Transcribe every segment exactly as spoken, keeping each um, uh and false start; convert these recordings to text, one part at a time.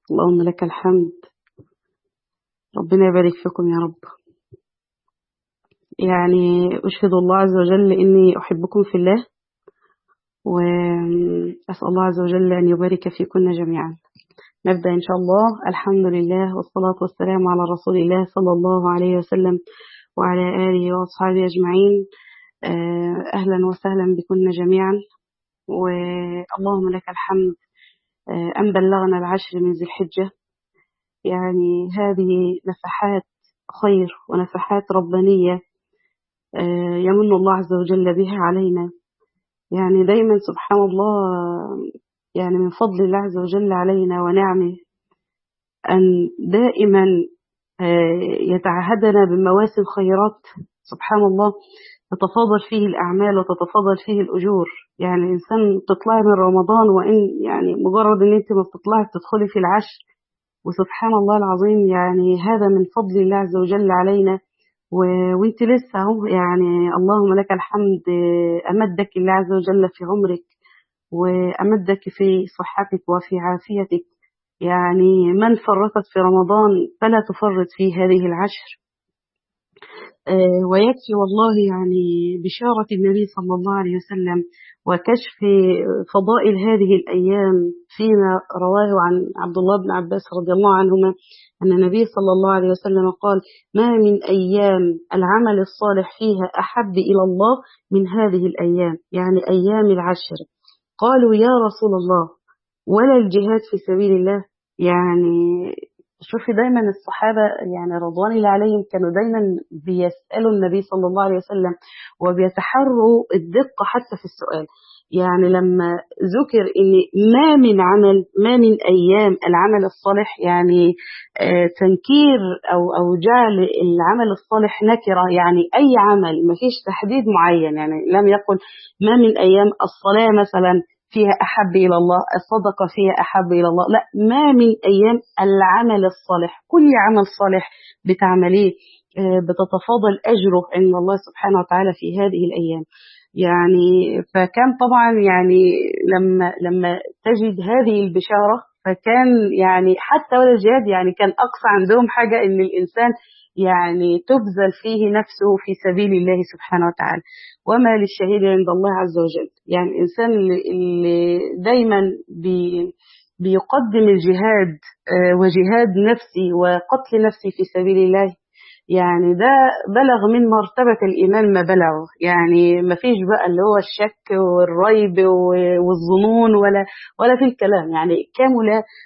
اللهم لك الحمد. ربنا يبارك فيكم يا رب. يعني أشهد الله عز وجل إني أحبكم في الله، وأسأل الله عز وجل أن يبارك فيكن جميعا. نبدأ إن شاء الله. الحمد لله والصلاة والسلام على رسول الله صلى الله عليه وسلم وعلى آله وأصحابه أجمعين. أهلا وسهلا بكن جميعا، واللهم لك الحمد أن بلغنا العشر من ذي الحجة. يعني هذه نفحات خير ونفحات ربانية يمن الله عز وجل بها علينا. يعني دايما سبحان الله، يعني من فضل الله عز وجل علينا ونعمه أن دائما يتعهدنا بمواسم خيرات. سبحان الله، تتفاضل فيه الأعمال وتتفاضل فيه الأجور. يعني الإنسان تطلعي من رمضان، وإن يعني مجرد أن أنت ما بتطلعي بتدخلي في العشر، وسبحان الله العظيم يعني هذا من فضل الله عز وجل علينا. وانت لسه اهو، يعني اللهم لك الحمد، أمدك الله عز وجل في عمرك، وأمدك في صحتك وفي عافيتك. يعني من فرطت في رمضان فلا تفرط في هذه العشر. آه ويكفي والله يعني بشارة النبي صلى الله عليه وسلم وكشف فضائل هذه الأيام فيما رواه عن عبد الله بن عباس رضي الله عنهما أن النبي صلى الله عليه وسلم قال: ما من أيام العمل الصالح فيها أحب إلى الله من هذه الأيام، يعني أيام العشر. قالوا: يا رسول الله، ولا الجهاد في سبيل الله؟ يعني شوفي دايما الصحابة يعني رضوان الله عليهم كانوا دايما بيسألوا النبي صلى الله عليه وسلم وبيتحروا الدقة حتى في السؤال. يعني لما ذكر ان ما من عمل، ما من ايام العمل الصالح، يعني آه تنكير او او جعل العمل الصالح نكرة، يعني اي عمل، ما فيش تحديد معين. يعني لم يقل ما من ايام الصلاة مثلا فيها أحب إلى الله، الصدقة فيها أحب إلى الله، لا، ما من أيام العمل الصالح. كل عمل صالح بتعمليه بتتفاضل أجره عند الله سبحانه وتعالى في هذه الأيام. يعني فكان طبعا يعني لما لما تجد هذه البشارة، فكان يعني حتى ولا جهاد، يعني كان أقصى عندهم حاجة إن الإنسان يعني تبذل فيه نفسه في سبيل الله سبحانه وتعالى. وما للشهيد عند الله عز وجل. يعني الإنسان اللي دايما بي بيقدم الجهاد وجهاد نفسي وقتل نفسي في سبيل الله، يعني ده بلغ من مرتبة الإيمان ما بلغه. يعني ما فيش بقى اللي هو الشك والريب والظنون ولا ولا في الكلام. يعني كمل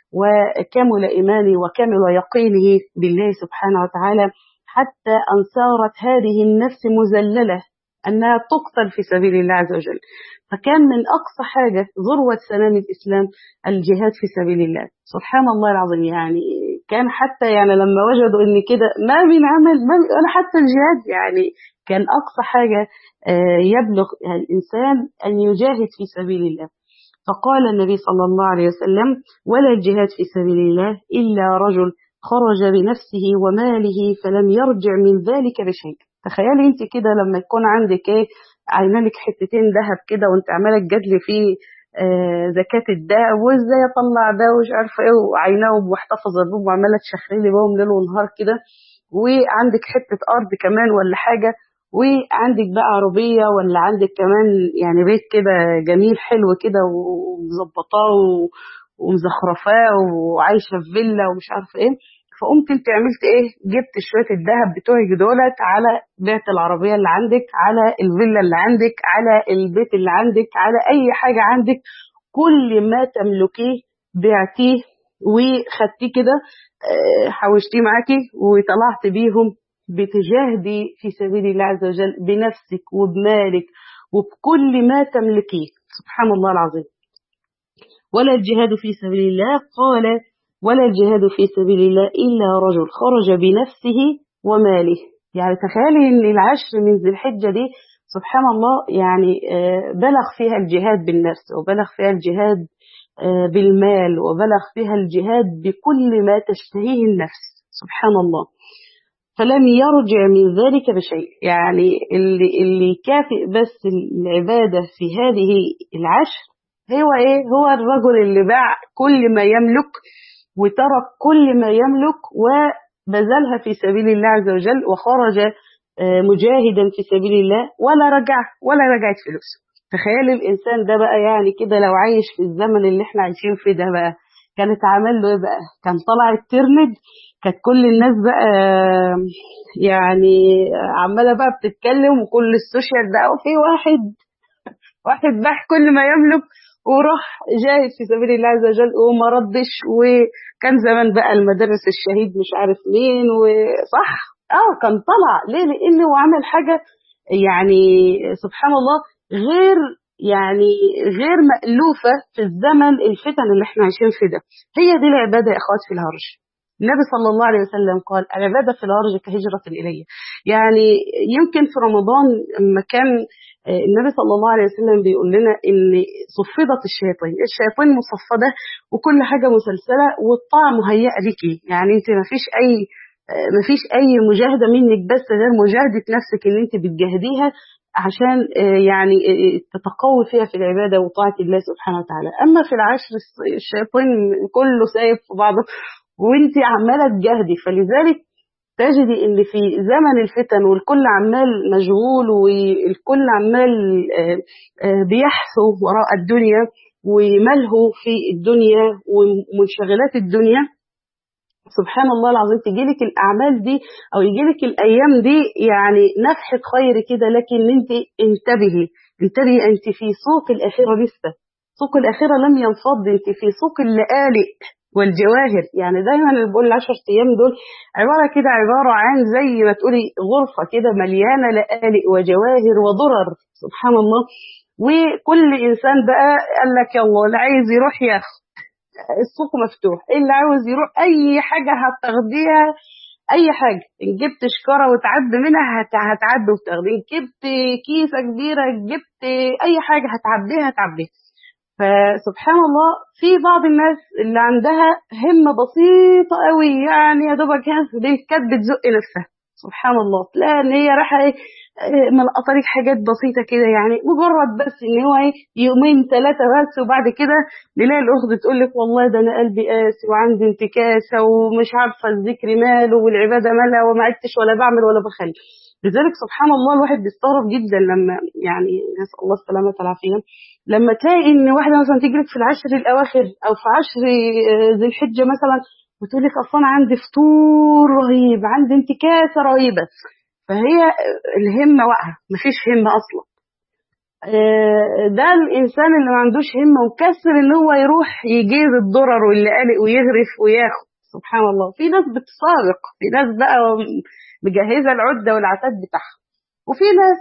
وكمل إيماني وكمل يقينه بالله سبحانه وتعالى، حتى أن صارت هذه النفس مذللة أنها تقتل في سبيل الله عز وجل. فكان من أقصى حاجة ذروة سنام الإسلام الجهاد في سبيل الله. سبحان الله العظيم. يعني كان حتى يعني لما وجدوا إن كده ما من عمل ولا حتى الجهاد، يعني كان أقصى حاجة يبلغ الإنسان أن يجاهد في سبيل الله. فقال النبي صلى الله عليه وسلم: ولا الجهاد في سبيل الله إلا رجل خرج بنفسه وماله فلم يرجع من ذلك بشيء. تخيلي انت كده لما يكون عندك ايه، عينالك حتتين ذهب كده وانت عماله تجادلي فيه آه زكاة الذهب وازاي اطلع ده ومش عارفه ايه، وعيناه محتفظه بهم وعماله تشخري بهم ليل ونهار كده، وعندك حته ارض كمان ولا حاجه، وعندك بقى عربيه، ولا عندك كمان يعني بيت كده جميل حلو كده ومظبطاه ومزخرفاه وعايشه في فيلا ومش عارفه ايه. فقمت انت عملت ايه؟ جبت شويه الذهب بتوعك دولت على بعت العربيه اللي عندك، على الفيلا اللي عندك، على البيت اللي عندك، على اي حاجه عندك، كل ما تملكيه بعتيه وخدتيه كده، حوشتيه معاكي وطلعت بيهم بتجاهدي في سبيل الله عز وجل بنفسك وبمالك وبكل ما تملكيه. سبحان الله العظيم. ولا الجهاد في سبيل الله، قال: ولا الجهاد في سبيل الله إلا رجل خرج بنفسه وماله. يعني تخيلي ان العشر من ذي الحجة دي سبحان الله يعني بلغ فيها الجهاد بالنفس، وبلغ فيها الجهاد بالمال، وبلغ فيها الجهاد بكل ما تشتهيه النفس. سبحان الله. فلم يرجع من ذلك بشيء. يعني اللي, اللي كافئ بس العبادة في هذه العشر هو ايه؟ هو الرجل اللي باع كل ما يملك وترك كل ما يملك وبذلها في سبيل الله عز وجل، وخرج مجاهدا في سبيل الله ولا رجع ولا رجعت فلوسه. تخيل الإنسان ده بقى يعني كده لو عايش في الزمن اللي احنا عايشين فيه ده بقى، كانت عمل له ايه بقى؟ كان طلع الترند، كانت كل الناس بقى يعني عمالة بقى بتتكلم، وكل السوشيال بقى، وفي واحد واحد باح كل ما يملك وراح جاهد في سبيل الله عز وجل وما ردش. وكان زمان بقى المدارس الشهيد مش عارف مين، وصح اه كان طلع ليه؟ لانه عمل حاجة يعني سبحان الله غير يعني غير مألوفة في الزمن الفتن اللي احنا عايشين فيه ده. هي دي العبادة يا اخوات في الهرج. النبي صلى الله عليه وسلم قال العبادة في الهرج كهجرة إلي. يعني يمكن في رمضان لما كان النبي صلى الله عليه وسلم بيقول لنا ان صفدت الشياطين، الشياطين مصفدة وكل حاجة مسلسلة والطاعة مهيئة ليكي، يعني انت ما فيش اي ما فيش اي مجاهدة منك بس غير مجاهدة نفسك اللي انت بتجاهديها عشان يعني تتقوي فيها في العبادة وطاعة الله سبحانه وتعالى. اما في العشر الشياطين كله سايب في بعضه وانت عمالة تجاهدي، فلذلك تجدي ان في زمن الفتن والكل عمال مشغول والكل عمال بيحثوا وراء الدنيا وملهوا في الدنيا ومنشغلات الدنيا. سبحان الله العظيم تجيلك الأعمال دي أو يجيلك الأيام دي يعني نفحة خير كده، لكن انت انتبهي انتبهي أنت في سوق الآخرة لسه، سوق الآخرة لم ينفض، انت في سوق اللآلئ والجواهر. يعني دايما اللي بقول العشر أيام دول عبارة كده عبارة عن زي ما تقولي غرفة كده مليانة لآلئ وجواهر وضرر سبحان الله. وكل إنسان بقى قال لك يلا اللي عايز يروح ياخد، السوق مفتوح، اللي عاوز يروح اي حاجة هتاخديها، اي حاجة ان جبت شكارة وتعد منها هتعد وتاخدي، ان جبت كيسة كبيرة جبت اي حاجة هتعبيها هتعبيها. فسبحان الله في بعض الناس اللي عندها همة بسيطة قوي، يعني يا دوبك كانت بتزق نفسها سبحان الله، تلاقي ان هي رايحة ايه ملقطة لك حاجات بسيطة كده، يعني مجرد بس ان هو ايه يومين ثلاثة بس، وبعد كده نلاقي الاخت تقول لك والله ده انا قلبي قاسي وعندي انتكاسة ومش عارفة الذكر ماله والعبادة مالها وما عدتش ولا بعمل ولا بخلي. لذلك سبحان الله الواحد بيستغرب جدا لما يعني نسأل الله السلامة والعافية لما تلاقي ان واحدة مثلا تيجي لك في العشر الاواخر او في عشر ذي الحجة مثلا وتقول لك اصلا عندي فطور رهيب عندي انتكاسة رهيبة، فهي الهمة واقعة مفيش همة اصلا. ده الانسان اللي ما عندوش همة وكسر ان هو يروح يجيب الضرر واللقالق ويغرف وياخد سبحان الله. في ناس بتسابق، في ناس بقى مجهزة العدة والعتاد بتاعها، وفي ناس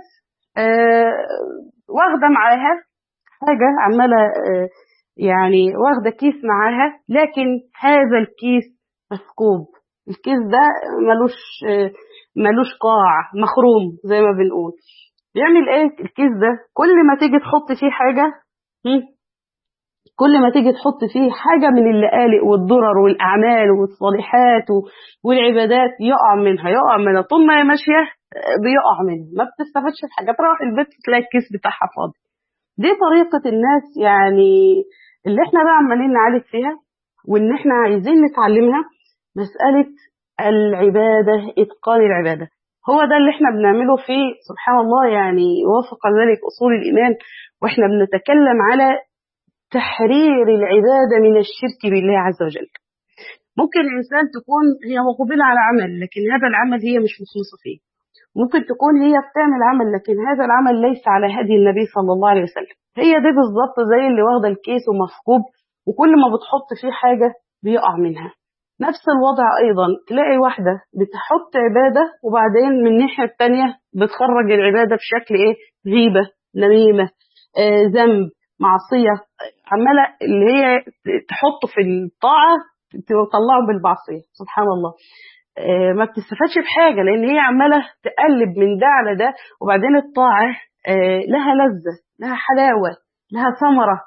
واخدة معاها حاجة عمالة يعني واخدة كيس معاها، لكن هذا الكيس مثقوب، الكيس ده ملوش ملوش قاع مخروم زي ما بنقول. بيعمل ايه الكيس ده؟ كل ما تيجي تحط فيه حاجة كل ما تيجي تحط فيه حاجة من اللقالق والضرر والأعمال والصالحات والعبادات يقع منها يقع منها طول ما هي ماشية بيقع منها، ما بتستفادش في حاجة، تروح البيت تلاقي الكيس بتاعها فاضي. دي طريقة الناس يعني اللي احنا بقى عمالين نعالج فيها وان احنا عايزين نتعلمها، مسألة العبادة، اتقان العبادة. هو ده اللي احنا بنعمله في سبحان الله يعني وفق ذلك أصول الإيمان، واحنا بنتكلم على تحرير العبادة من الشرك بالله عز وجل. ممكن الإنسان تكون هي مقبلة على عمل لكن هذا العمل هي مش مخلصة فيه، ممكن تكون هي بتعمل عمل لكن هذا العمل ليس على هدي النبي صلى الله عليه وسلم. هي دي بالظبط زي اللي واخده الكيس ومثقوب وكل ما بتحط فيه حاجة بيقع منها. نفس الوضع أيضا تلاقي واحدة بتحط عبادة وبعدين من الناحية التانية بتخرج العبادة بشكل إيه؟ غيبة، نميمة، آه، ذنب، معصية، عمالة اللي هي تحطه في الطاعة تطلعه بالمعصية سبحان الله. ما بتستفادش بحاجة لأن هي عمالة تقلب من ده على ده، وبعدين الطاعة لها لذة لها حلاوة لها ثمرة،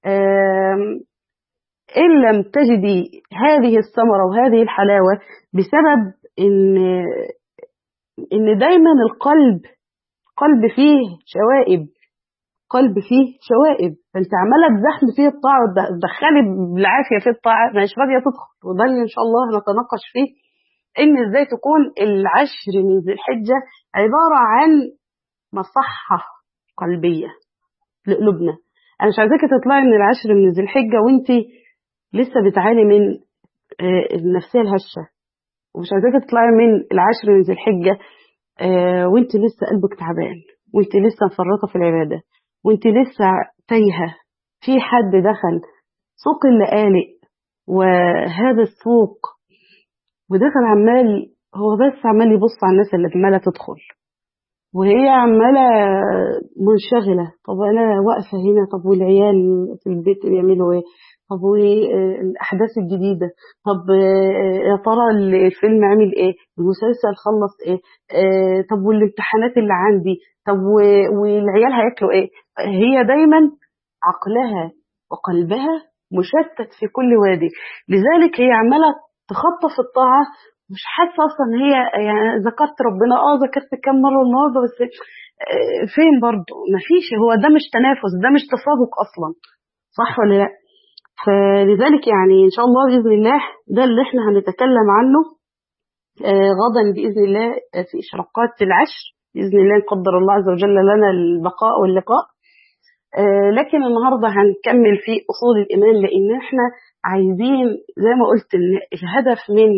إن لم تجدي هذه الثمرة وهذه الحلاوة بسبب إن إن دايما القلب قلب فيه شوائب، قلب فيه شوائب، فانت عماله تزحم فيه الطاعه وتدخلي بالعافيه في الطاعه مش راضيه تدخل. وده اللي ان شاء الله هنتناقش فيه، ان ازاي تكون العشر من ذي الحجه عباره عن مصحه قلبيه لقلوبنا. انا مش عايزاكي تطلعي من العشر من ذي الحجه وانت لسه بتعاني من النفسيه الهشه، ومش عايزاكي تطلعي من العشر من ذي الحجه وانت لسه قلبك تعبان، وانت لسه مفرطه في العباده، وانت لسه تايهه. في حد دخل سوق اللقالق وهذا السوق ودخل عمال هو بس عمال يبص على الناس اللي عماله تدخل، وهي عماله منشغله. طب انا واقفه هنا، طب والعيال في البيت بيعملوا ايه؟ طب والاحداث الجديده، طب يا ترى الفيلم عامل ايه؟ المسلسل خلص ايه؟ طب والامتحانات اللي عندي، طب والعيال هياكلوا ايه؟ هي دايما عقلها وقلبها مشتت في كل وادي، لذلك هي عماله تخطف الطاعه مش حاسه اصلا هي يعني ذكرت ربنا. اه ذكرت كام مره النهارده بس فين برضه؟ مفيش. هو ده مش تنافس، ده مش تسابق اصلا، صح ولا لا؟ فلذلك يعني ان شاء الله باذن الله ده اللي احنا هنتكلم عنه غدا باذن الله في اشراقات العشر باذن الله، قدر الله عز وجل لنا البقاء واللقاء. لكن النهارده هنكمل في اصول الايمان، لان احنا عايزين زي ما قلت ان الهدف من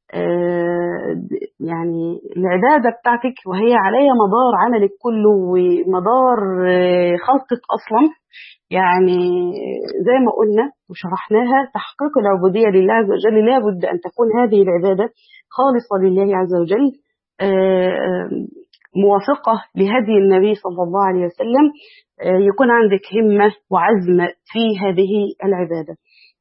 يعني العبادة بتاعتك وهي عليها مدار عملك كله ومدار خلقك أصلا، يعني زي ما قلنا وشرحناها تحقيق العبودية لله عز وجل لابد أن تكون هذه العبادة خالصة لله عز وجل، موافقة لهدي النبي صلى الله عليه وسلم، يكون عندك همة وعزم في هذه العبادة.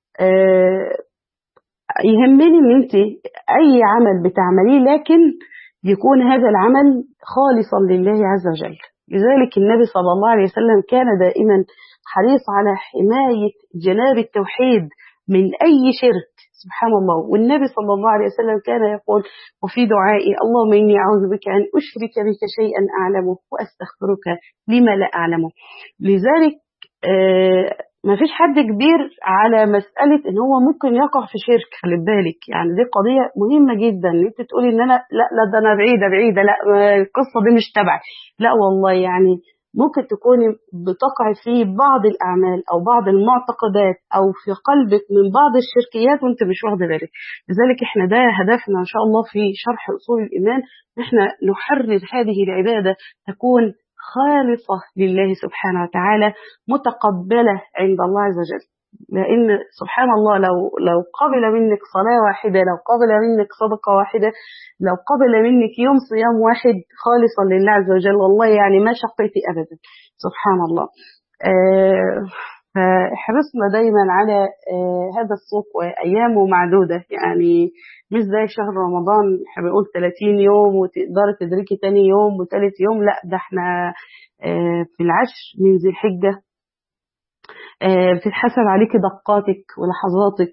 يهمني ان انت اي عمل بتعمليه لكن يكون هذا العمل خالصا لله عز وجل. لذلك النبي صلى الله عليه وسلم كان دائما حريص على حماية جناب التوحيد من اي شرك، سبحان الله. والنبي صلى الله عليه وسلم كان يقول وفي دعائي اللهم اني اعوذ بك ان اشرك بك شيئا اعلمه واستغفرك لما لا اعلمه. لذلك آه ما فيش حد كبير على مسألة ان هو ممكن يقع في شرك، خلي بالك، يعني دي قضية مهمة جدا. ان انت تقولي ان انا لا لا ده انا بعيدة بعيدة، لا القصة دي مش تبعي، لا والله، يعني ممكن تكوني بتقع في بعض الاعمال او بعض المعتقدات او في قلبك من بعض الشركيات وانت مش واخده بالك. لذلك احنا ده هدفنا ان شاء الله في شرح اصول الايمان، احنا نحرر هذه العبادة تكون خالصة لله سبحانه وتعالى متقبلة عند الله عز وجل. لأن سبحان الله لو لو قبل منك صلاة واحدة، لو قبل منك صدقة واحدة، لو قبل منك يوم صيام واحد خالصا لله عز وجل، والله يعني ما شقيتي أبدا، سبحان الله. آه فحرصنا دايما على آه هذا الصوم، وأيامه معدودة، يعني مش زي شهر رمضان احنا بنقول ثلاثين يوم وتقدري تدركي تاني يوم وثالث يوم، لا ده احنا آه في العشر من ذي الحجة آه بتتحسب عليكي دقاتك ولحظاتك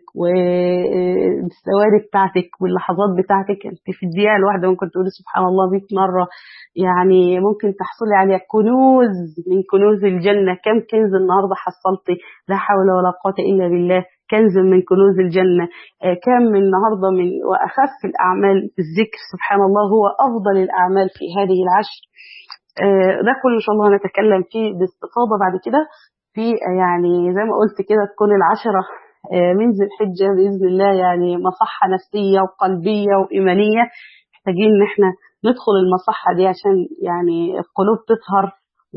والثواني بتاعتك واللحظات بتاعتك. انت في الدقيقة الواحدة ممكن تقولي سبحان الله مئة مرة، يعني ممكن تحصلي على كنوز من كنوز الجنة. كم كنز النهاردة حصلتي؟ لا حول ولا قوة إلا بالله، كنز من كنوز الجنة. آه كم من النهاردة من وأخف الأعمال الذكر، سبحان الله هو أفضل الأعمال في هذه العشر. آه ده كله إن شاء الله هنتكلم فيه باستفاضة بعد كده، في يعني زي ما قلت كده تكون العشرة من ذي الحجة بإذن الله يعني مصحة نفسية وقلبية وإيمانية. محتاجين إن احنا ندخل المصحة دي عشان يعني القلوب تطهر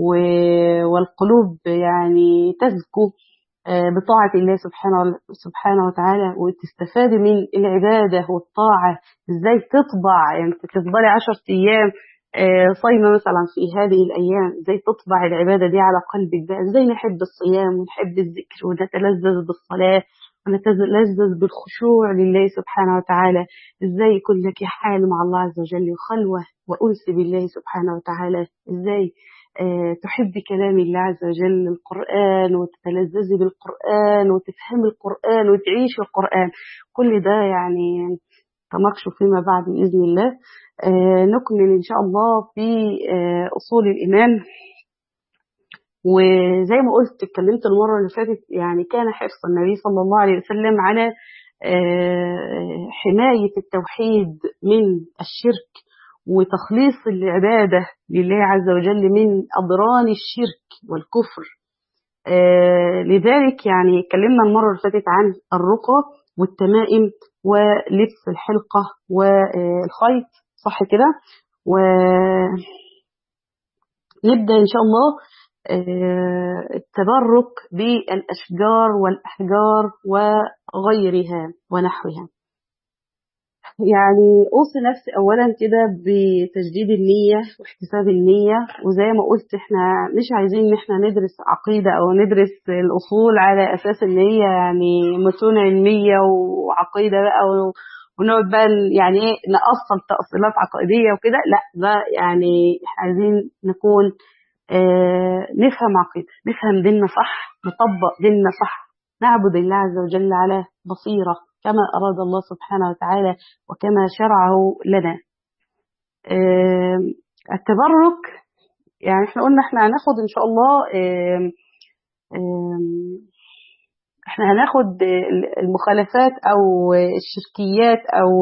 والقلوب يعني تزكو بطاعة الله سبحانه سبحانه وتعالى، وتستفادي من العبادة والطاعة. ازاي تطبع، يعني تفضلي عشرة أيام صايمة مثلا في هذه الأيام، ازاي تطبع العبادة دي على قلبك بقى، ازاي نحب الصيام ونحب الذكر ونتلذذ بالصلاة ونتلذذ بالخشوع لله سبحانه وتعالى، ازاي يكون لك حال مع الله عز وجل وخلوة وأنس بالله سبحانه وتعالى، ازاي اه تحبي كلام الله عز وجل القرآن وتتلذذي بالقرآن وتفهمي القرآن وتعيشي القرآن. كل ده يعني تناقشوا فيما بعد بإذن الله. آه نكمل إن شاء الله في آه أصول الإيمان. وزي ما قلت اتكلمت المرة اللي فاتت، يعني كان حرص النبي صلى الله عليه وسلم على حماية التوحيد من الشرك وتخليص العبادة لله عز وجل من أضران الشرك والكفر. لذلك يعني اتكلمنا المرة اللي فاتت عن الرقى والتمائم ولبس الحلقة والخيط، صح كده؟ ونبدأ إن شاء الله التبرك بالأشجار والأحجار وغيرها ونحوها. يعني أوصي نفسي أولا كده بتجديد النية واحتساب النية، وزي ما قلت احنا مش عايزين ان احنا ندرس عقيدة أو ندرس الأصول على أساس ان هي يعني متون علمية وعقيدة بقى ونقعد بقى يعني ايه نأصل تأصيلات عقائدية وكده، لا، ده يعني احنا عايزين نكون اه نفهم عقيدة، نفهم ديننا صح، نطبق ديننا صح، نعبد الله عز وجل على بصيرة كما أراد الله سبحانه وتعالى وكما شرعه لنا. اه التبرك يعني احنا قلنا احنا هناخد ان شاء الله اه اه احنا هناخد المخالفات او الشركيات او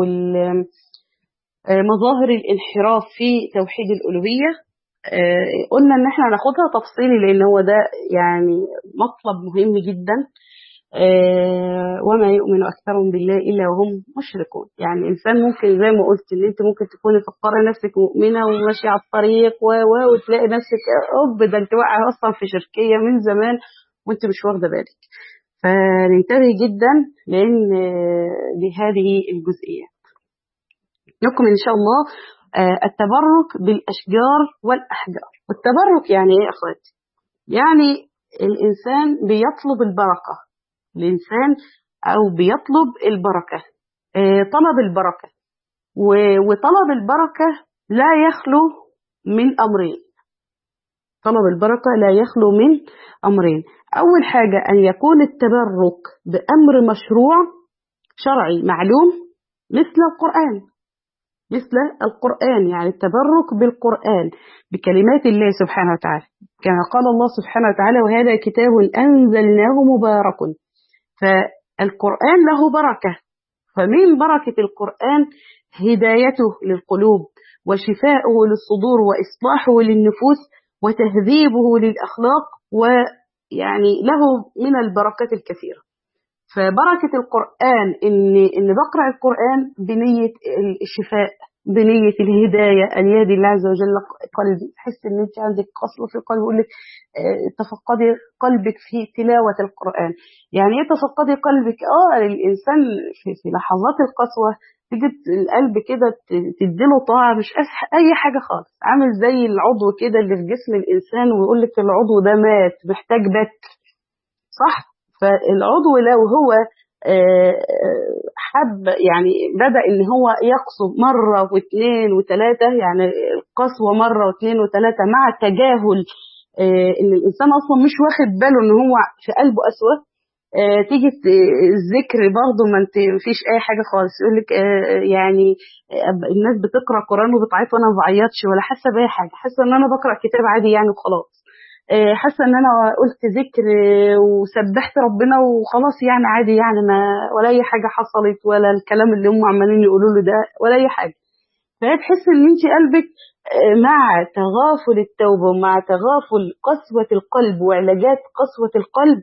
مظاهر الانحراف في توحيد الألوهية. اه قلنا ان احنا هناخدها تفصيلي لان هو ده يعني مطلب مهم جدا. اه وما يؤمن أكثرهم بالله إلا وهم مشركون. يعني الإنسان ممكن زي ما قلت ان انت ممكن تكوني فكرة نفسك مؤمنة وماشية على الطريق و وتلاقي نفسك أوب ده انت واقعة أصلا في شركية من زمان وانت مش واخدة بالك. فننتبه جدا لأن لهذه الجزئية. نكمل إن شاء الله اه التبرك بالأشجار والأحجار. والتبرك يعني إيه يا أخواتي؟ يعني الإنسان بيطلب البركة، الإنسان أو بيطلب البركة، طلب البركة. وطلب البركة لا يخلو من أمرين. طلب البركة لا يخلو من أمرين. أول حاجة أن يكون التبرك بأمر مشروع شرعي معلوم مثل القرآن، مثل القرآن يعني التبرك بالقرآن بكلمات الله سبحانه وتعالى كما قال الله سبحانه وتعالى وهذا كتاب أنزلناه مبارك. فالقرآن له بركة، فمن بركة القرآن هدايته للقلوب وشفاؤه للصدور وإصلاحه للنفوس وتهذيبه للأخلاق، ويعني له من البركات الكثيرة. فبركة القرآن إن إن بقرأ القرآن بنية الشفاء، بنية الهداية، أن يهدي الله عز وجل قلبي، تحس إن أنت عندك قسوة في القلب، يقول لك تفقدي قلبك في تلاوة القرآن. يعني إيه تفقدي قلبك؟ آه الإنسان في, في لحظات القسوة تجد القلب كده تديله طاعة مش أي حاجة خالص، عامل زي العضو كده اللي في جسم الإنسان ويقول لك العضو ده مات محتاج بت، صح؟ فالعضو لو هو حب يعني بدأ ان هو يقصد مرة واثنين وثلاثة، يعني القسوة مرة واثنين وثلاثة مع تجاهل ان الانسان اصلا مش واخد باله ان هو في قلبه قسوة، تيجي الذكر برضه ما انت مفيش اي حاجة خالص، يقول لك يعني الناس بتقرأ قرآن وبتعيط وانا ما بعيطش ولا حاسة باي حاجة، حاسة ان انا بقرأ كتاب عادي يعني وخلاص، حاسه ان انا قلت ذكر وسبحت ربنا وخلاص يعني عادي، يعني ما ولا اي حاجه حصلت ولا الكلام اللي هم عمالين يقولوا له ده ولا اي حاجه. فهي تحس ان انت قلبك مع تغافل التوبه ومع تغافل قسوه القلب وعلاجات قسوه القلب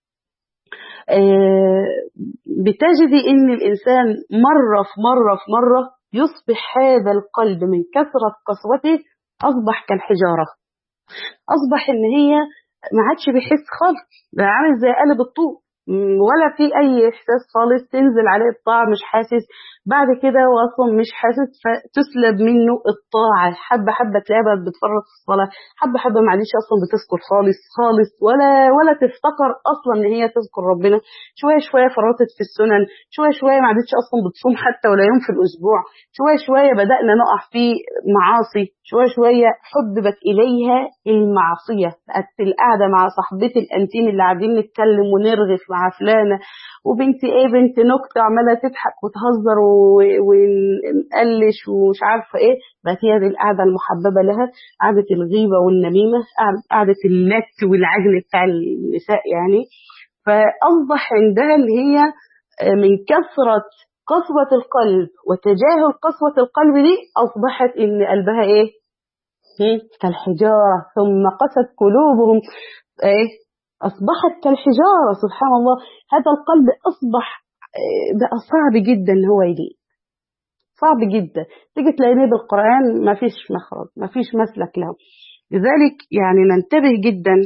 بتجدي ان الانسان مره في مره في مره يصبح هذا القلب من كثره قسوته اصبح كالحجاره، أصبح إن هي ما عادش بيحس خالص، ده عامل زي قالب الطوب ولا في أي إحساس خالص، تنزل عليه الطاعة مش حاسس، بعد كده وأصلا مش حاسس فتسلب منه الطاعة، حبة حبة تلاقيها بقت بتفرط في الصلاة، حبة حبة معلش أصلا بتذكر خالص خالص ولا ولا تفتكر أصلا إن هي تذكر ربنا، شوية شوية فرطت في السنن، شوية شوية ما عادتش أصلا بتصوم حتى ولا يوم في الأسبوع، شوية شوية بدأنا نقع في معاصي، شوية شوية حببت إليها المعصية، بقت القعدة مع صاحبتي الأنتيم اللي قاعدين نتكلم ونرغف مع فلانة وبنتي ايه بنت نكتة عمالة تضحك وتهزر و... ونقلش ومش عارفة إيه، بقت هي دي القعدة المحببة لها، قعدة الغيبة والنميمة، قعدة اللت والعجن بتاع النساء يعني. فأصبح عندها اللي هي من كثرة قسوة القلب وتجاهل قسوة القلب دي، أصبحت إن قلبها إيه؟ كالحجارة، ثم قست قلوبهم إيه؟ أصبحت كالحجارة. سبحان الله، هذا القلب أصبح بقى صعب جدا إن هو يليق، صعب جدا. تيجي تلاقيه بالقرآن ما فيش مخرج، ما فيش مسلك له. لذلك يعني ننتبه جدا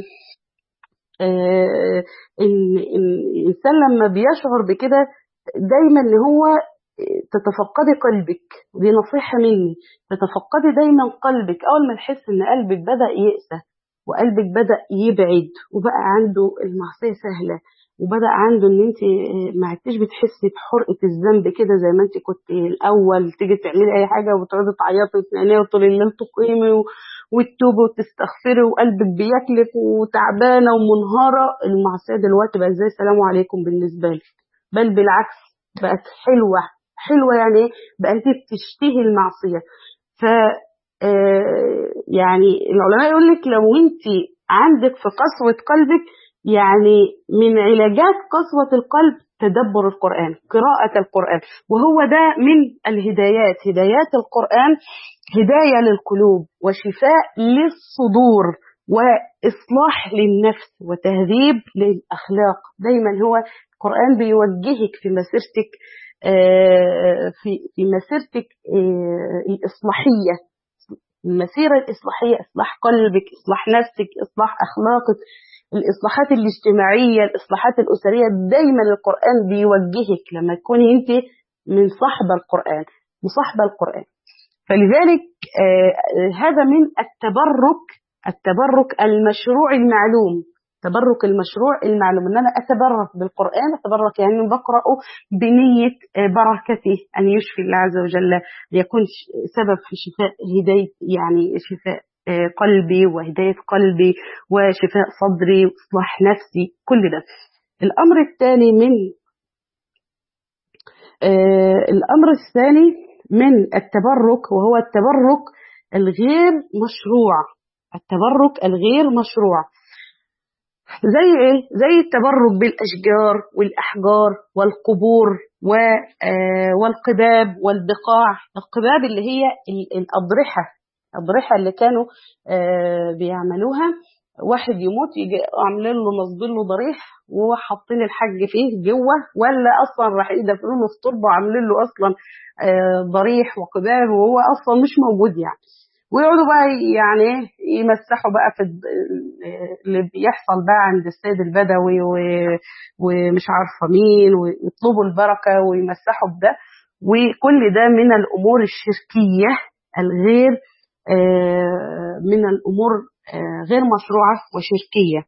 آه إن الإنسان لما بيشعر بكده دايما إن هو تتفقدي قلبك، دي نصيحة مني، تتفقدي دايما قلبك. أول ما تحس إن قلبك بدأ يأسى وقلبك بدأ يبعد وبقى عنده المعصية سهلة، وبدأ عنده إن أنت ما عدتيش بتحسي بحرقة الذنب كده زي ما أنت كنت الأول، تيجي تعملي أي حاجة وتقعدي تعيطي وتنامي طول الليل تقيمي وتتوبي وتستغفري وقلبك بياكلك وتعبانة ومنهارة. المعصية دلوقتي بقى زي السلام عليكم بالنسبة لك، بل بالعكس بقت حلوة. حلوة يعني بقت بتشتهي المعصية. ف يعني العلماء يقول لك لو انت عندك في قسوة قلبك، يعني من علاجات قسوة القلب تدبر القرآن، قراءة القرآن، وهو ده من الهدايات. هدايات القرآن هداية للقلوب وشفاء للصدور وإصلاح للنفس وتهذيب للأخلاق. دايما هو القرآن بيوجهك في مسيرتك في في مسيرتك الإصلاحية، المسيرة الإصلاحية، إصلاح قلبك، إصلاح نفسك، إصلاح أخلاقك، الإصلاحات الاجتماعية، الإصلاحات الأسرية. دايما القرآن بيوجهك لما تكوني أنت من صحب القرآن، مصاحبة القرآن. فلذلك آه هذا من التبرك، التبرك المشروع المعلوم، تبرك المشروع المعلوم، ان انا اتبرك بالقرآن. اتبرك يعني بقرأه بنية بركته، ان يشفي الله عز وجل، ليكون سبب في شفاء هداية، يعني شفاء قلبي وهداية قلبي وشفاء صدري واصلاح نفسي، كل ده. الامر الثاني من آه الامر الثاني من التبرك، وهو التبرك الغير مشروع. التبرك الغير مشروع زي ايه؟ زي التبرك بالاشجار والاحجار والقبور والقباب والبقاع. القباب اللي هي الاضرحه، الاضرحه اللي كانوا بيعملوها، واحد يموت يجي عاملين له نصبين له ضريح وحاطين الحج فيه جوه، ولا اصلا راح يدفنوا له في تربه وعاملين له اصلا ضريح وقباب وهو اصلا مش موجود يعني. ويقعدوا بقى يعني يمسحوا بقى في اللي بيحصل بقى عند السيد البدوي ومش عارفه مين، ويطلبوا البركه ويمسحوا بده. وكل ده من الامور الشركيه الغير من الامور غير مشروعه وشركيه،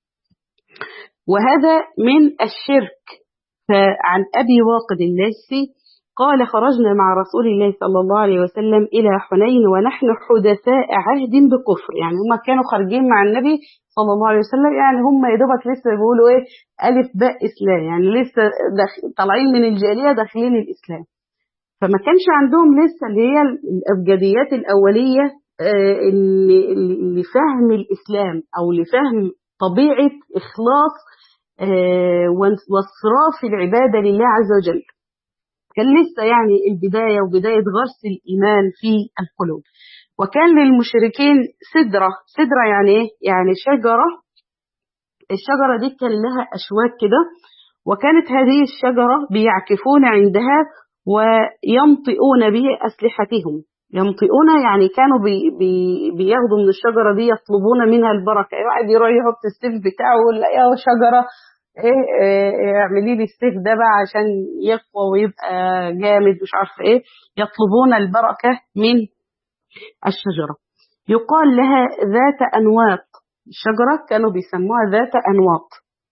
وهذا من الشرك. فعن ابي واقد الليثي قال: خرجنا مع رسول الله صلى الله عليه وسلم إلى حنين ونحن حدثاء عهد بكفر. يعني هم كانوا خارجين مع النبي صلى الله عليه وسلم، يعني هم يا دوبك لسه بيقولوا إيه، ألف باء إسلام، يعني لسه طالعين من الجاهلية داخلين الإسلام. فما كانش عندهم لسه اللي هي الأبجديات الأولية لفهم الإسلام أو لفهم طبيعة إخلاص واصراف العبادة لله عز وجل. كان لسه يعني البداية وبداية غرس الإيمان في القلوب. وكان للمشركين سدرة. سدرة يعني إيه؟ يعني شجرة. الشجرة دي كان لها أشواك كده، وكانت هذه الشجرة بيعكفون عندها ويمطئون به أسلحتهم. يمطئون يعني كانوا بي بي بياخدوا من الشجرة دي يطلبون منها البركة. واحد يروح يحط السيف بتاعه ويقول لا يا شجرة ايه, إيه اعملي لي السيف ده بقى عشان يقوى ويبقى جامد مش عارفه ايه. يطلبون البركه من الشجره. يقال لها ذات انواط. الشجره كانوا بيسموها ذات انواط.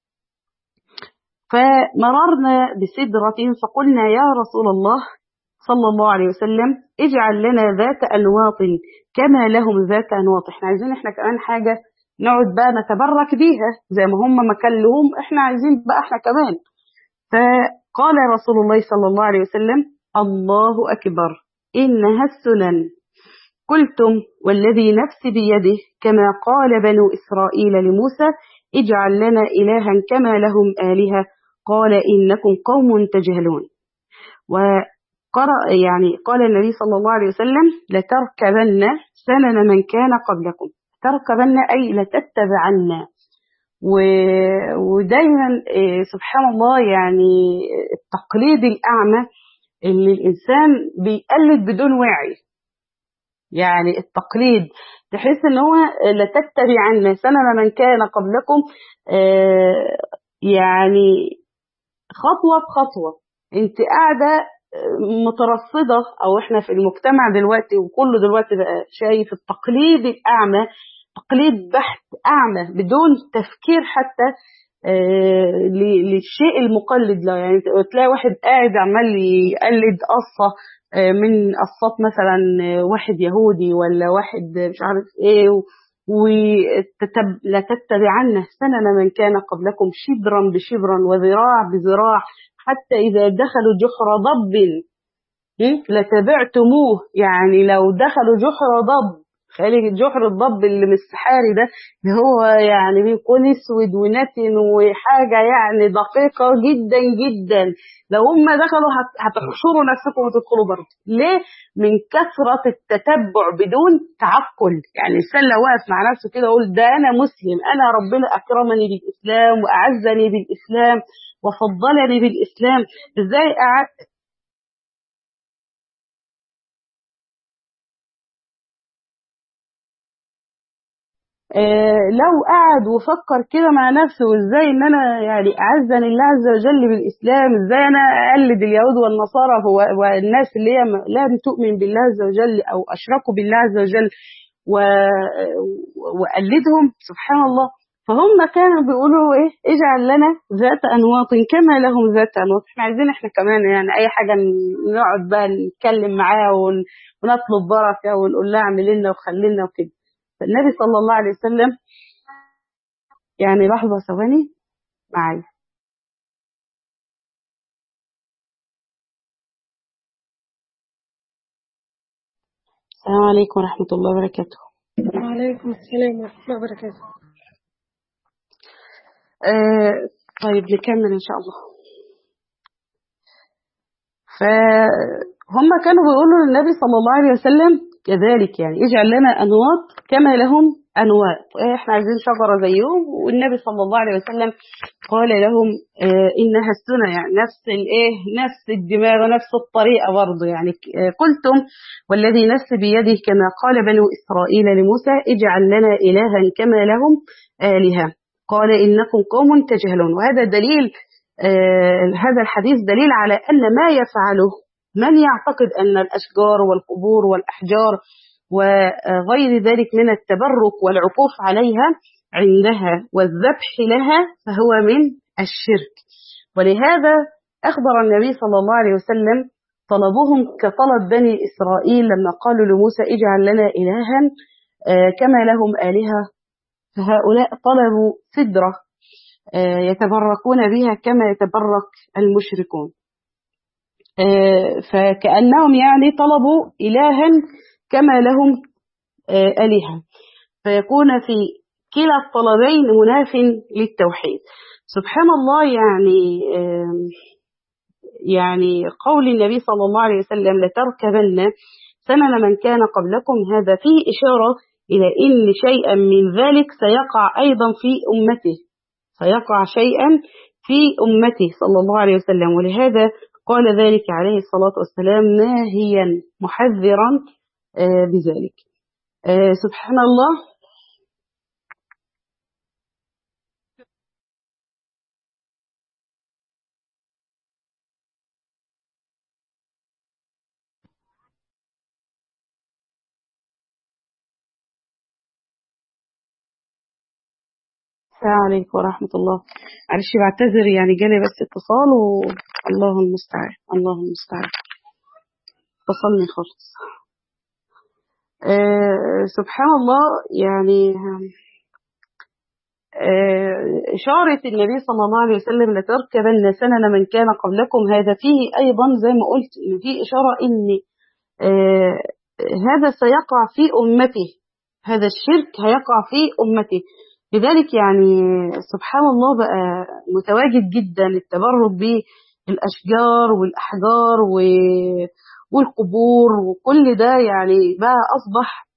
فمررنا بسدرة فقلنا يا رسول الله صلى الله عليه وسلم اجعل لنا ذات انواط كما لهم ذات انواط. احنا عايزين احنا كمان حاجه نقعد بقى نتبرك بيها زي ما هم ما كان لهم، احنا عايزين بقى احنا كمان. فقال رسول الله صلى الله عليه وسلم الله أكبر إنها السنن. قلتم والذي نفسي بيده كما قال بنو إسرائيل لموسى اجعل لنا إلها كما لهم آلهة قال إنكم قوم تجهلون. وقرأ يعني قال النبي صلى الله عليه وسلم لتركبن سنن من كان قبلكم، تركبن أي لتتبعن. ودايما سبحان الله يعني التقليد الأعمى اللي الإنسان بيقلد بدون وعي، يعني التقليد تحس ان هو لتتبعن سنن من كان قبلكم، يعني خطوة بخطوة انت قاعدة مترصدة، او احنا في المجتمع دلوقتي وكله دلوقتي بقى شايف التقليد الأعمى، تقليد بحت أعمى بدون تفكير حتى للشيء المقلد له. يعني تلاقي واحد قاعد عمال يقلد قصة من قصات مثلا واحد يهودي ولا واحد مش عارف ايه، ولتتبعن سنن من كان قبلكم شبرا بشبرا وذراع بذراع حتى إذا دخلوا جحر ضب لتبعتموه. يعني لو دخلوا جحر ضب، خلي جحر الضب اللي من السحاري ده اللي هو يعني بيكون اسود ونتن وحاجة يعني دقيقة جدا جدا، لو هم دخلوا هتحشروا نفسكم وتدخلوا برضه. ليه؟ من كثرة التتبع بدون تعقل. يعني الإنسان لو واقف مع نفسه كده يقول ده أنا مسلم، أنا ربنا أكرمني بالإسلام وأعزني بالإسلام وفضلني بالإسلام، إزاي قعدت آه لو قعد وفكر كده مع نفسه ازاي ان انا يعني اعزني الله عز وجل بالاسلام، ازاي انا اقلد اليهود والنصارى والناس اللي هي لم تؤمن بالله عز وجل او اشركوا بالله عز وجل واقلدهم. سبحان الله. فهم كانوا بيقولوا ايه اجعل لنا ذات انواط كما لهم ذات انواط. احنا عايزين احنا كمان يعني اي حاجه نقعد بقى نتكلم معاها ونطلب بركه ونقول لها اعمل لنا وخلي لنا وكده. فالنبي صلى الله عليه وسلم يعني لحظة ثواني معايا. السلام عليكم ورحمة الله وبركاته. وعليكم السلام ورحمة الله وبركاته. آه طيب نكمل إن شاء الله. فهم كانوا بيقولوا للنبي صلى الله عليه وسلم كذلك، يعني اجعل لنا أنواط كما لهم أنواط، احنا عايزين شجرة زيهم. والنبي صلى الله عليه وسلم قال لهم آه إنها السنة، يعني نفس الايه نفس الدماغ ونفس الطريقة برضه. يعني آه قلتم والذي نفس بيده كما قال بنو إسرائيل لموسى اجعل لنا إلها كما لهم آلهة قال إنكم قوم تجهلون. وهذا دليل آه هذا الحديث دليل على أن ما يفعله من يعتقد أن الأشجار والقبور والأحجار وغير ذلك من التبرك والعكوف عليها عندها والذبح لها فهو من الشرك. ولهذا أخبر النبي صلى الله عليه وسلم طلبهم كطلب بني إسرائيل لما قالوا لموسى اجعل لنا إلها آه كما لهم آلهة، فهؤلاء طلبوا سدرة آه يتبركون بها كما يتبرك المشركون. آه فكأنهم يعني طلبوا إلها كما لهم آه آلهة، فيكون في كلا الطلبين مناف للتوحيد. سبحان الله. يعني آه يعني قول النبي صلى الله عليه وسلم لتركبن سنن من كان قبلكم، هذا فيه إشارة إلى أن شيئا من ذلك سيقع أيضا في أمته، سيقع شيئا في أمته صلى الله عليه وسلم. ولهذا قال ذلك عليه الصلاة والسلام ناهيا محذرا آه بذلك. آه سبحان الله. السلام عليكم ورحمة الله. معلش بعتذر يعني جالي بس اتصال والله المستعان الله المستعان اتصلني خالص. آه سبحان الله. يعني إشارة النبي صلى الله عليه وسلم لتركبن سنن من كان قبلكم، هذا فيه أيضا زي ما قلت إن فيه إشارة إن هذا سيقع في أمته، هذا الشرك هيقع في أمته. لذلك يعني سبحان الله بقى متواجد جدا التبرك بالأشجار والأحجار والقبور وكل ده، يعني بقى أصبح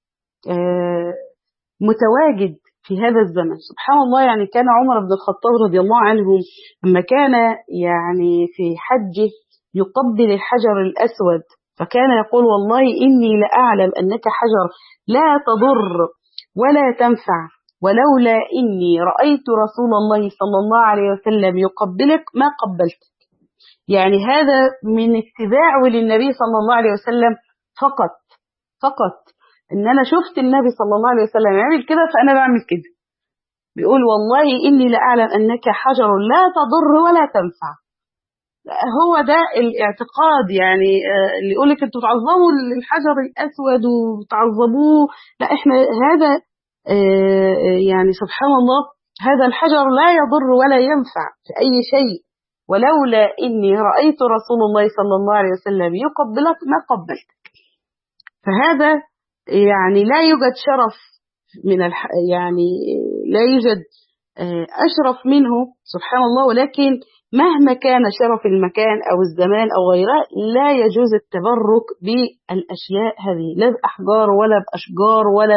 متواجد في هذا الزمن. سبحان الله، يعني كان عمر بن الخطاب رضي الله عنه لما كان يعني في حجه يقبل الحجر الأسود، فكان يقول والله إني لأعلم أنك حجر لا تضر ولا تنفع، ولولا إني رأيت رسول الله صلى الله عليه وسلم يقبلك ما قبلتك. يعني هذا من اتباعه للنبي صلى الله عليه وسلم فقط فقط ان انا شفت النبي صلى الله عليه وسلم يعمل كده فانا بعمل كده. بيقول والله اني لاعلم انك حجر لا تضر ولا تنفع. هو ده الاعتقاد، يعني اللي يقول لك انتوا تعظموا الحجر الاسود وتعظموه، لا احنا هذا يعني سبحان الله هذا الحجر لا يضر ولا ينفع في اي شيء، ولولا اني رايت رسول الله صلى الله عليه وسلم يقبلك ما قبلتك. فهذا يعني لا يوجد شرف من الح... يعني لا يوجد أشرف منه سبحان الله، ولكن مهما كان شرف المكان أو الزمان أو غيره لا يجوز التبرك بالأشياء هذه، لا بأحجار ولا بأشجار ولا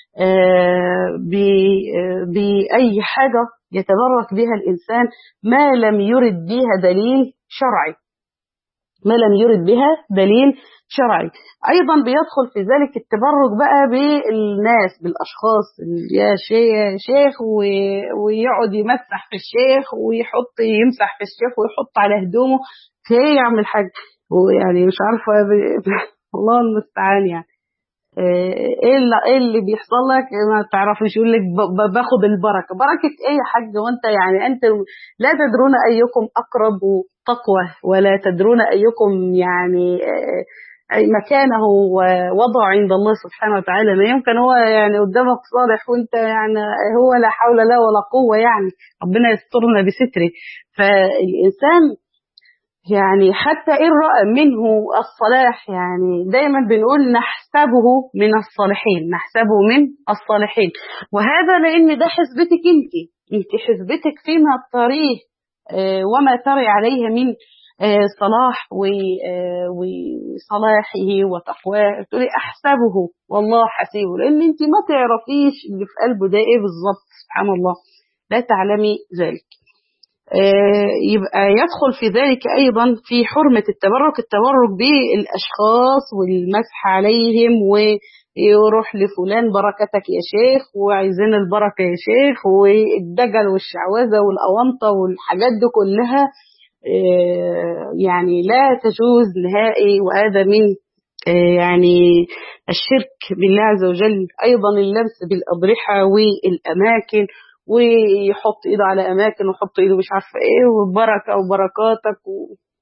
بأي حاجة يتبرك بها الإنسان ما لم يرد بها دليل شرعي، ما لم يرد بها دليل شرعي. أيضا بيدخل في ذلك التبرك بقى بالناس بالأشخاص، يا شيخ ويقعد يمسح في الشيخ ويحط يمسح في الشيخ ويحط على هدومه في يعمل حاجة، ويعني مش عارفة الله المستعان. يعني ايه اللي, إيه اللي بيحصل لك ما تعرفش، يقول لك باخد البركة. بركة ايه يا حاج وانت يعني انت لا تدرون ايكم اقرب تقوى ولا تدرون ايكم يعني مكانه ووضع عند الله سبحانه وتعالى. ما يمكن هو يعني قدامك صالح وانت يعني هو لا حول له ولا قوة، يعني ربنا يسترنا بستره. فالإنسان يعني حتى إن رأى منه الصلاح، يعني دايما بنقول نحسبه من الصالحين، نحسبه من الصالحين، وهذا لأن ده حسبتك انت انت حسبتك فيما الطريق وما تري عليه من صلاح وصلاحه وتقواه، تقولي أحسبه والله حسيبه، لأن انت ما تعرفيش اللي في قلبه ده ايه بالظبط، سبحان الله لا تعلمي ذلك. يبقى يدخل في ذلك أيضا في حرمة التبرك التبرك بالأشخاص والمسح عليهم، ويروح لفلان بركتك يا شيخ وعايزين البركة يا شيخ، والدجل والشعوذة والأونطة والحاجات دي كلها يعني لا تجوز نهائي، وهذا من يعني الشرك بالله عز وجل. أيضا اللمس بالأضرحة والأماكن، ويحط ايده على اماكن ويحط ايده مش عارفه ايه وبركه وبركاتك و...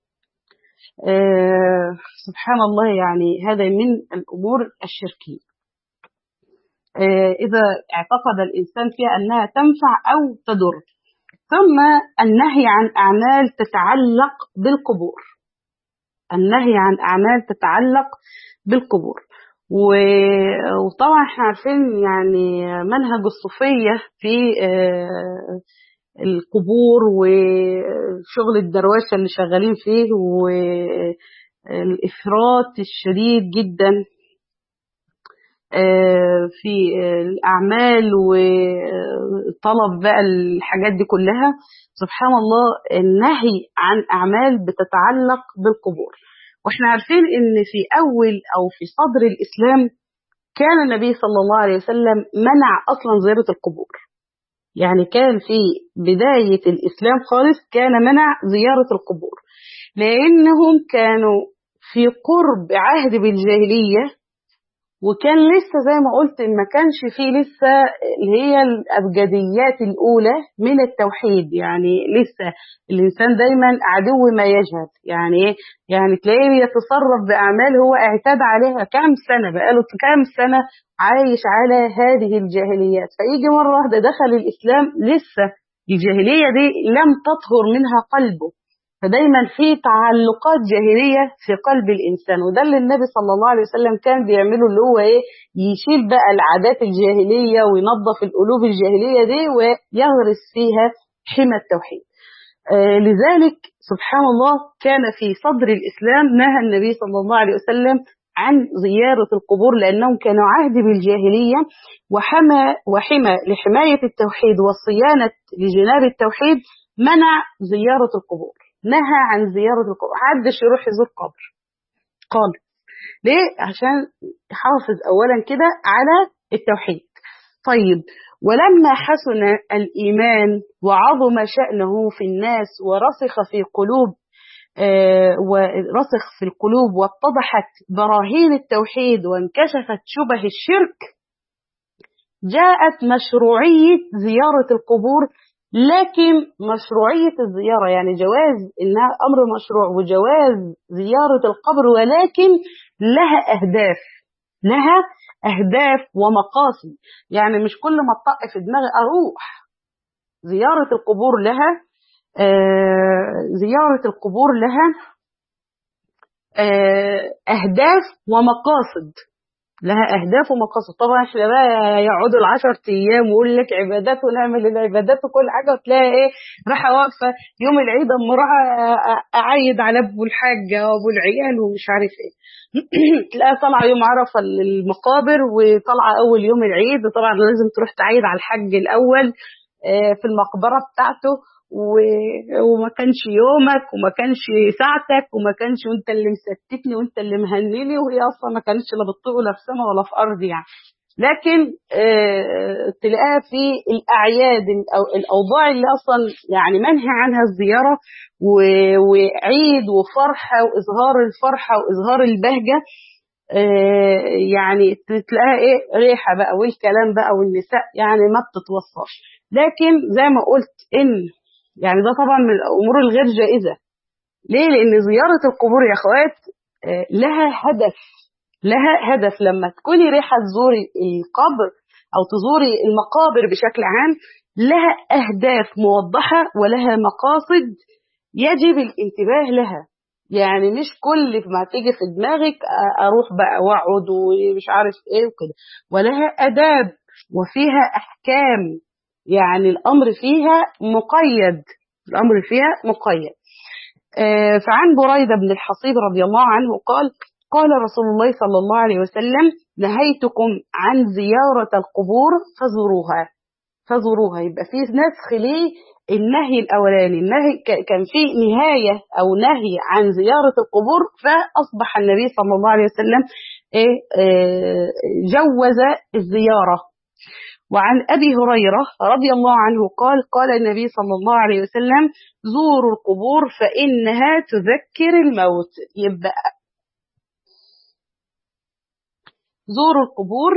آه سبحان الله، يعني هذا من الامور الشركيه. آه اذا اعتقد الانسان فيها انها تنفع او تضر. ثم النهي عن اعمال تتعلق بالقبور، النهي عن اعمال تتعلق بالقبور. وطبعا احنا عارفين يعني منهج الصوفية في القبور وشغل الدرواشة اللي شغالين فيه والإفراط الشديد جدا في الأعمال وطلب بقى الحاجات دي كلها. سبحان الله النهي عن أعمال بتتعلق بالقبور. واحنا عارفين ان في اول او في صدر الاسلام كان النبي صلى الله عليه وسلم منع اصلا زيارة القبور، يعني كان في بداية الاسلام خالص كان منع زيارة القبور، لانهم كانوا في قرب عهد بالجاهلية وكان لسه زي ما قلت ما كانش فيه لسه اللي هي الأبجديات الأولى من التوحيد. يعني لسه الإنسان دايما عدو ما يجهل. يعني ايه؟ يعني تلاقيه يتصرف بأعمال هو اعتاد عليها كام سنة، بقاله كام سنة عايش على هذه الجاهليات، فيجي مرة واحدة دخل الإسلام لسه الجاهلية دي لم تطهر منها قلبه، فدايما في تعلقات جاهلية في قلب الإنسان. وده اللي النبي صلى الله عليه وسلم كان بيعمله، اللي هو إيه؟ يشيل بقى العادات الجاهلية وينظف القلوب الجاهلية دي ويغرس فيها حمى التوحيد. آه لذلك سبحان الله كان في صدر الإسلام نهى النبي صلى الله عليه وسلم عن زيارة القبور، لأنهم كانوا عهد بالجاهلية، وحمى وحمى لحماية التوحيد والصيانة لجناب التوحيد منع زيارة القبور، نهى عن زيارة القبور، محدش يروح يزور قبر قال ليه؟ عشان يحافظ أولا كده على التوحيد. طيب، ولما حسن الإيمان وعظم شأنه في الناس ورسخ في قلوب آه ورسخ في القلوب واتضحت براهين التوحيد وانكشفت شبه الشرك، جاءت مشروعية زيارة القبور. لكن مشروعية الزيارة يعني جواز إنها أمر مشروع وجواز زيارة القبر، ولكن لها أهداف، لها أهداف ومقاصد. يعني مش كل ما تطق في دماغي أروح. زيارة القبور لها آه زيارة القبور لها آه أهداف ومقاصد، لها أهداف ومقاصد. طبعا احنا بقى يقعدوا العشر أيام ويقول لك عبادات ونعمل العبادات وكل حاجة، وتلاقي إيه رايحة واقفة يوم العيد أما راح أعيد على أبو الحاجة وأبو العيال ومش عارف إيه تلاقيها طالعة يوم عرفة المقابر وطالعة أول يوم العيد، وطبعا لازم تروح تعيد على الحج الأول في المقبرة بتاعته، وما كانش يومك وما كانش ساعتك وما كانش وانت اللي مستتني وانت اللي مهنيني، وهي اصلا ما كانتش لا بتطيق ولا في سما ولا في ارض يعني. لكن اه تلاقيها في الاعياد او الاوضاع اللي اصلا يعني منهي عنها الزياره، وعيد وفرحه واظهار الفرحه واظهار البهجه، اه يعني تلاقيها ايه ريحه بقى والكلام بقى والنساء يعني ما بتتوصاش. لكن زي ما قلت ان يعني ده طبعا من الأمور الغير جائزة. ليه؟ لأن زيارة القبور يا أخوات لها هدف، لها هدف. لما تكوني رايحة تزوري القبر أو تزوري المقابر بشكل عام لها أهداف موضحة ولها مقاصد يجب الانتباه لها. يعني مش كل ما تيجي في دماغك أروح بقى وأقعد ومش عارف إيه وكده، ولها أداب وفيها أحكام. يعني الأمر فيها مقيد، الأمر فيها مقيد. آه فعن بريدة بن الحصيب رضي الله عنه قال قال رسول الله صلى الله عليه وسلم نهيتكم عن زيارة القبور فزوروها فزوروها. يبقى فيه نسخ ليه النهي الأولاني، النهي كان فيه نهاية أو نهي عن زيارة القبور، فأصبح النبي صلى الله عليه وسلم إيه آه جوز الزيارة. وعن أبي هريرة رضي الله عنه قال قال النبي صلى الله عليه وسلم زوروا القبور فإنها تذكر الموت. يبقى زوروا القبور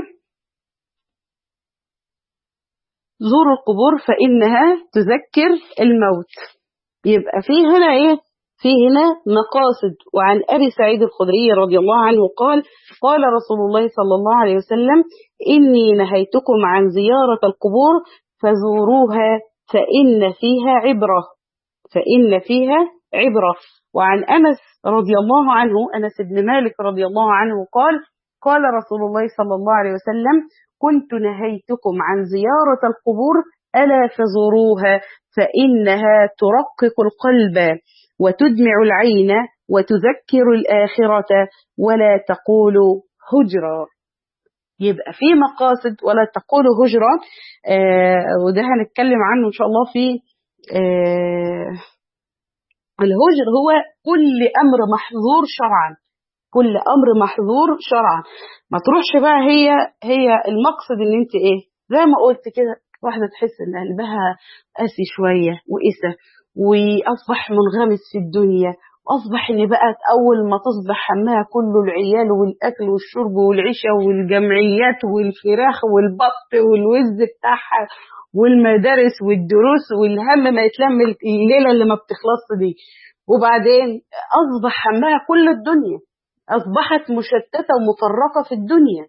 زوروا القبور فإنها تذكر الموت. يبقى في هنا إيه؟ في هنا مقاصد. وعن أبي سعيد الخدري رضي الله عنه قال قال رسول الله صلى الله عليه وسلم إني نهيتكم عن زيارة القبور فزوروها فإن فيها عبرة فإن فيها عبرة. وعن أنس رضي الله عنه أنس بن مالك رضي الله عنه قال قال رسول الله صلى الله عليه وسلم كنت نهيتكم عن زيارة القبور ألا فزوروها فإنها ترقق القلب وتدمع العين وتذكر الآخرة ولا تقولوا هجرا. يبقى في مقاصد ولا تقولوا هجرا. آه وده هنتكلم عنه إن شاء الله في آه الهجر. هو كل أمر محظور شرعا، كل أمر محظور شرعا. ما تروحش بقى هي هي المقصد ان انت ايه زي ما قلت كده، واحدة تحس ان قلبها قاسي شوية وقسى وأصبح منغمس في الدنيا أصبح إن بقت أول ما تصبح همها كله العيال والأكل والشرب والعشاء والجمعيات والفراخ والبط والوز بتاعها والمدارس والدروس، والهم ما يتلم الليلة اللي ما بتخلص دي. وبعدين أصبح همها كل الدنيا، أصبحت مشتتة ومفرقة في الدنيا.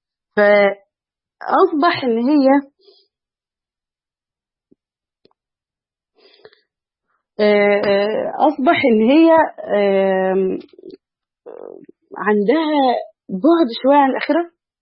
فأصبح إن هي أصبح إن هي عندها بعد شوية عن الآخرة،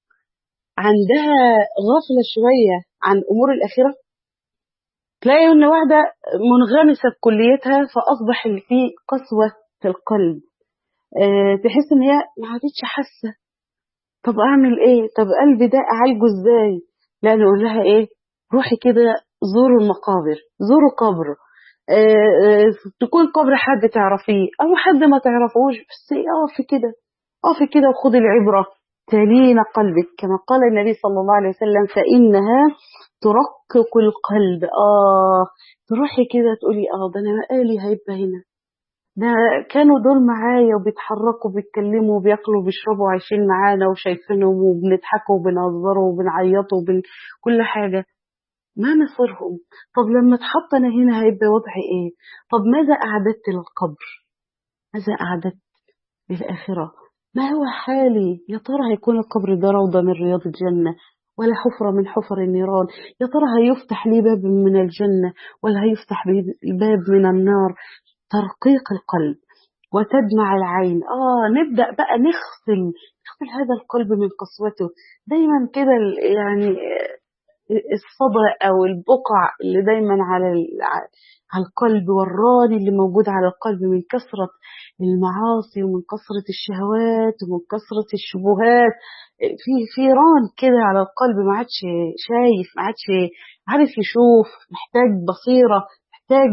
عندها غفلة شوية عن أمور الآخرة. تلاقي إن واحدة منغمسة بكليتها فأصبح في قسوة في القلب، تحس إن هي ما عادتش حاسة. طب أعمل إيه؟ طب قلبي ده أعالجه إزاي؟ لا، نقول لها إيه؟ روحي كده زوروا المقابر، زوروا قبر، أه تكون قبر حد تعرفيه أو حد ما تعرفوش، بس اقفي كده، اقفي كده وخدي العبرة، تلين قلبك كما قال النبي صلى الله عليه وسلم فإنها ترقق القلب. آه تروحي كده تقولي آه ده أنا مقالي هيبقى هنا، ده كانوا دول معايا وبيتحركوا وبيتكلموا وبياكلوا وبيشربوا وعايشين معانا وشايفينهم وبنضحكوا وبنهزروا وبنعيطوا وبن كل حاجة، ما مصيرهم؟ طب لما اتحط انا هنا هيبقى وضعي ايه؟ طب ماذا اعددت للقبر؟ ماذا اعددت للاخره؟ ما هو حالي؟ يا ترى هيكون القبر ده روضه من رياض الجنه ولا حفره من حفر النيران؟ يا ترى هيفتح لي باب من الجنه ولا هيفتح لي باب من النار؟ ترقيق القلب وتدمع العين. اه نبدا بقى نغسل نغسل هذا القلب من قسوته. دايما كده يعني الصدى أو البقع اللي دايما على على القلب والران اللي موجود على القلب من كثرة المعاصي ومن كثرة الشهوات ومن كثرة الشبهات، في في ران كده على القلب، ما عادش شايف، ما عادش عارف يشوف، محتاج بصيرة، محتاج